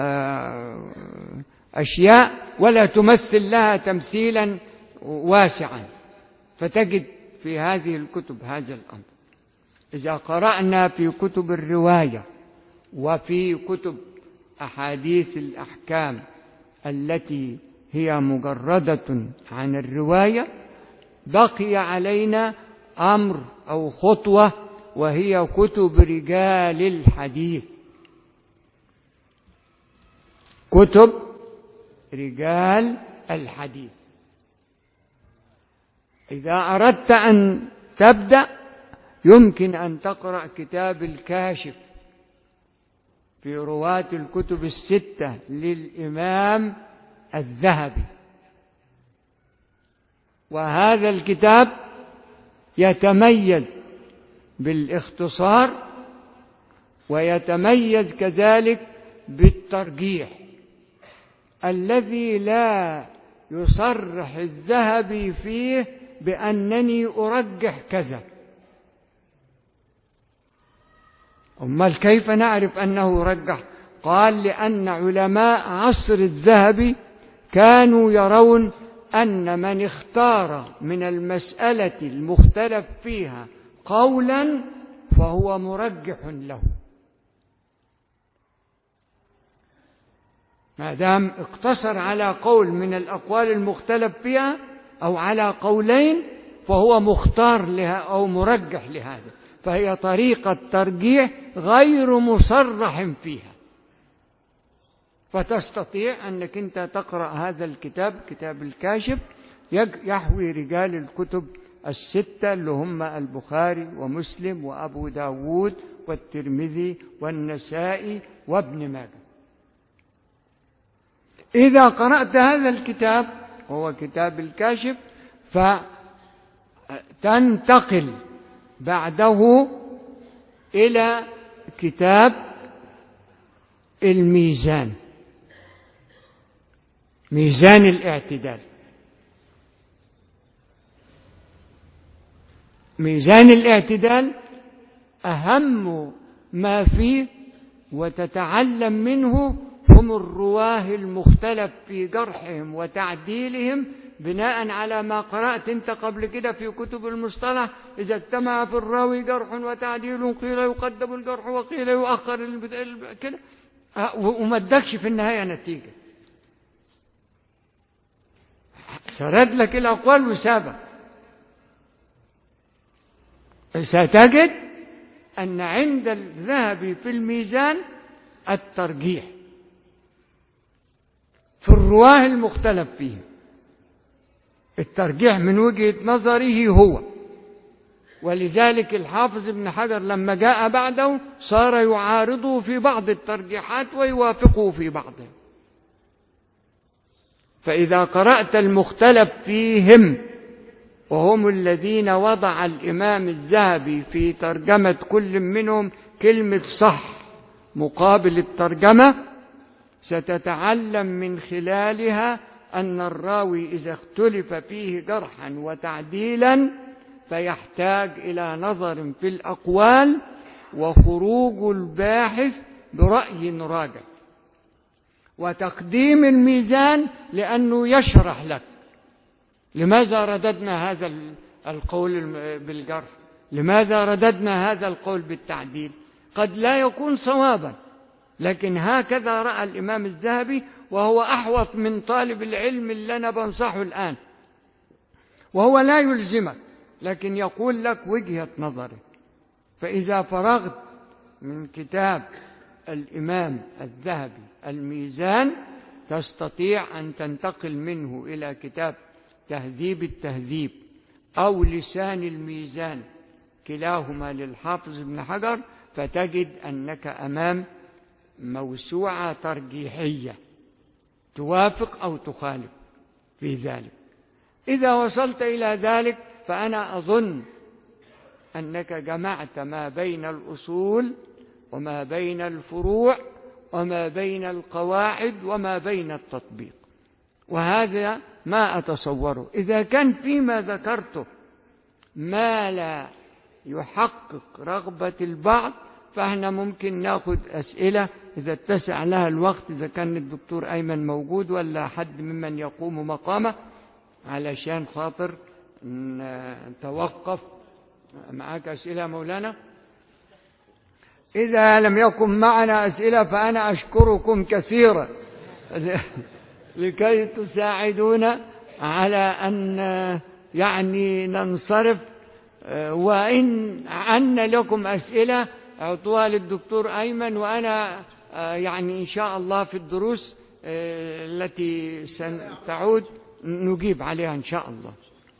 أشياء ولا تمثل لها تمثيلا واسعا، فتجد في هذه الكتب هذا الأمر. إذا قرأنا في كتب الرواية وفي كتب أحاديث الأحكام التي هي مجردة عن الرواية، بقي علينا أمر أو خطوة، وهي كتب رجال الحديث. كتب رجال الحديث. إذا أردت أن تبدأ يمكن أن تقرأ كتاب الكاشف في رواة الكتب الستة للإمام الذهبي، وهذا الكتاب يتميز بالاختصار ويتميز كذلك بالترجيح الذي لا يصرح الذهبي فيه بأنني أرجح كذا. أمال كيف نعرف أنه رجح؟ قال لأن علماء عصر الذهبي كانوا يرون أن من اختار من المسألة المختلف فيها قولا فهو مرجح له، ما دام اقتصر على قول من الأقوال المختلف فيها أو على قولين فهو مختار لها أو مرجح لهذا، فهي طريقة ترجيح غير مصرح فيها. فتستطيع أنك أنت تقرأ هذا الكتاب، كتاب الكاشف، يحوي رجال الكتب الستة اللي هم البخاري ومسلم وأبو داود والترمذي والنسائي وابن ماجه. إذا قرأت هذا الكتاب وهو كتاب الكاشف فتنتقل بعده إلى كتاب الميزان، ميزان الاعتدال. ميزان الاعتدال أهم ما فيه وتتعلم منه هم الرواه المختلف في جرحهم وتعديلهم بناء على ما قرأت أنت قبل كده في كتب المصطلح. إذا اجتمع في الراوي جرح وتعديل قيل يقدم الجرح وقيل يؤخر كده، وما ادكش في النهاية نتيجة، سرد لك الأقوال وسابك. ستجد أن عند الذهبي في الميزان الترجيح في الرواه المختلف فيهم، الترجيح من وجهة نظره هو. ولذلك الحافظ ابن حجر لما جاء بعده صار يعارضه في بعض الترجيحات ويوافقه في بعضها. فإذا قرأت المختلف فيهم وهم الذين وضع الإمام الذهبي في ترجمة كل منهم كلمة صح مقابل الترجمة، ستتعلم من خلالها أن الراوي إذا اختلف فيه جرحا وتعديلا فيحتاج إلى نظر في الأقوال وخروج الباحث برأي راجع، وتقديم الميزان لأنه يشرح لك لماذا رددنا هذا القول بالجرح، لماذا رددنا هذا القول بالتعديل. قد لا يكون صوابا، لكن هكذا رأى الإمام الذهبي، وهو أحوط من طالب العلم اللي أنا بنصحه الآن، وهو لا يلزمك لكن يقول لك وجهة نظره. فإذا فرغت من كتاب الإمام الذهبي الميزان تستطيع أن تنتقل منه إلى كتاب تهذيب التهذيب أو لسان الميزان، كلاهما للحافظ ابن حجر، فتجد أنك أمام موسوعة ترجيحية توافق أو تخالف في ذلك. إذا وصلت إلى ذلك فأنا أظن أنك جمعت ما بين الأصول وما بين الفروع وما بين القواعد وما بين التطبيق، وهذا ما أتصوره. إذا كان فيما ذكرته ما لا يحقق رغبة البعض فإحنا ممكن نأخذ أسئلة إذا اتسع لها الوقت، إذا كان الدكتور أيمن موجود ولا حد ممن يقوم مقامه، علشان خاطر نتوقف. معك أسئلة مولانا؟ إذا لم يكن معنا أسئلة فأنا أشكركم كثيرا لكي تساعدونا على أن يعني ننصرف، وإن عنا لكم أسئلة أعطوها للدكتور أيمن، وأنا يعني إن شاء الله في الدروس التي ستعود نجيب عليها إن شاء الله.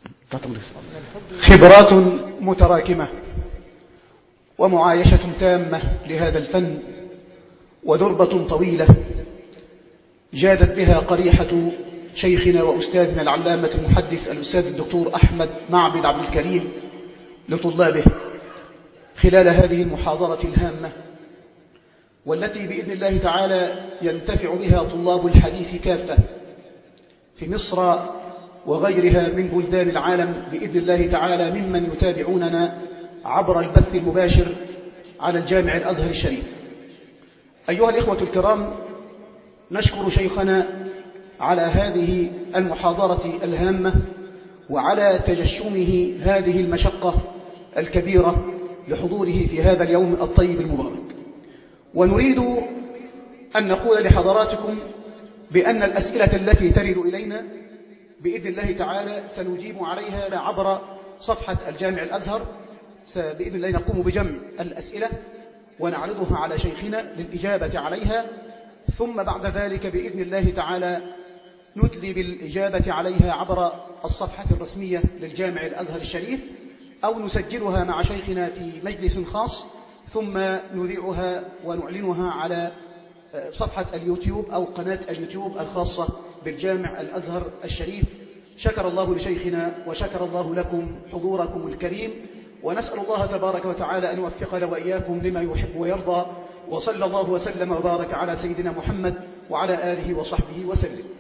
خبرات متراكمة ومعايشة تامة لهذا الفن ودربة طويلة جادت بها قريحة شيخنا وأستاذنا العلامة المحدث الأستاذ الدكتور أحمد معبد عبد الكريم لطلابه خلال هذه المحاضرة الهامة، والتي بإذن الله تعالى ينتفع بها طلاب الحديث كافة في مصر وغيرها من بلدان العالم بإذن الله تعالى، ممن يتابعوننا عبر البث المباشر على الجامع الأزهر الشريف. أيها الإخوة الكرام، نشكر شيخنا على هذه المحاضرة الهامة وعلى تجشمه هذه المشقة الكبيرة لحضوره في هذا اليوم الطيب المبارك. ونريد أن نقول لحضراتكم بأن الأسئلة التي ترد إلينا بإذن الله تعالى سنجيب عليها عبر صفحة الجامع الأزهر. بإذن الله نقوم بجمع الأسئلة ونعرضها على شيخنا للإجابة عليها، ثم بعد ذلك بإذن الله تعالى ندلي بالإجابة عليها عبر الصفحة الرسمية للجامع الأزهر الشريف، أو نسجلها مع شيخنا في مجلس خاص ثم نذيعها ونعلنها على صفحة اليوتيوب أو قناة اليوتيوب الخاصة بالجامع الأزهر الشريف. شكر الله لشيخنا وشكر الله لكم حضوركم الكريم، ونسأل الله تبارك وتعالى أن يوفقنا وإياكم لما يحب ويرضى، وصلى الله وسلم وبارك على سيدنا محمد وعلى آله وصحبه وسلم.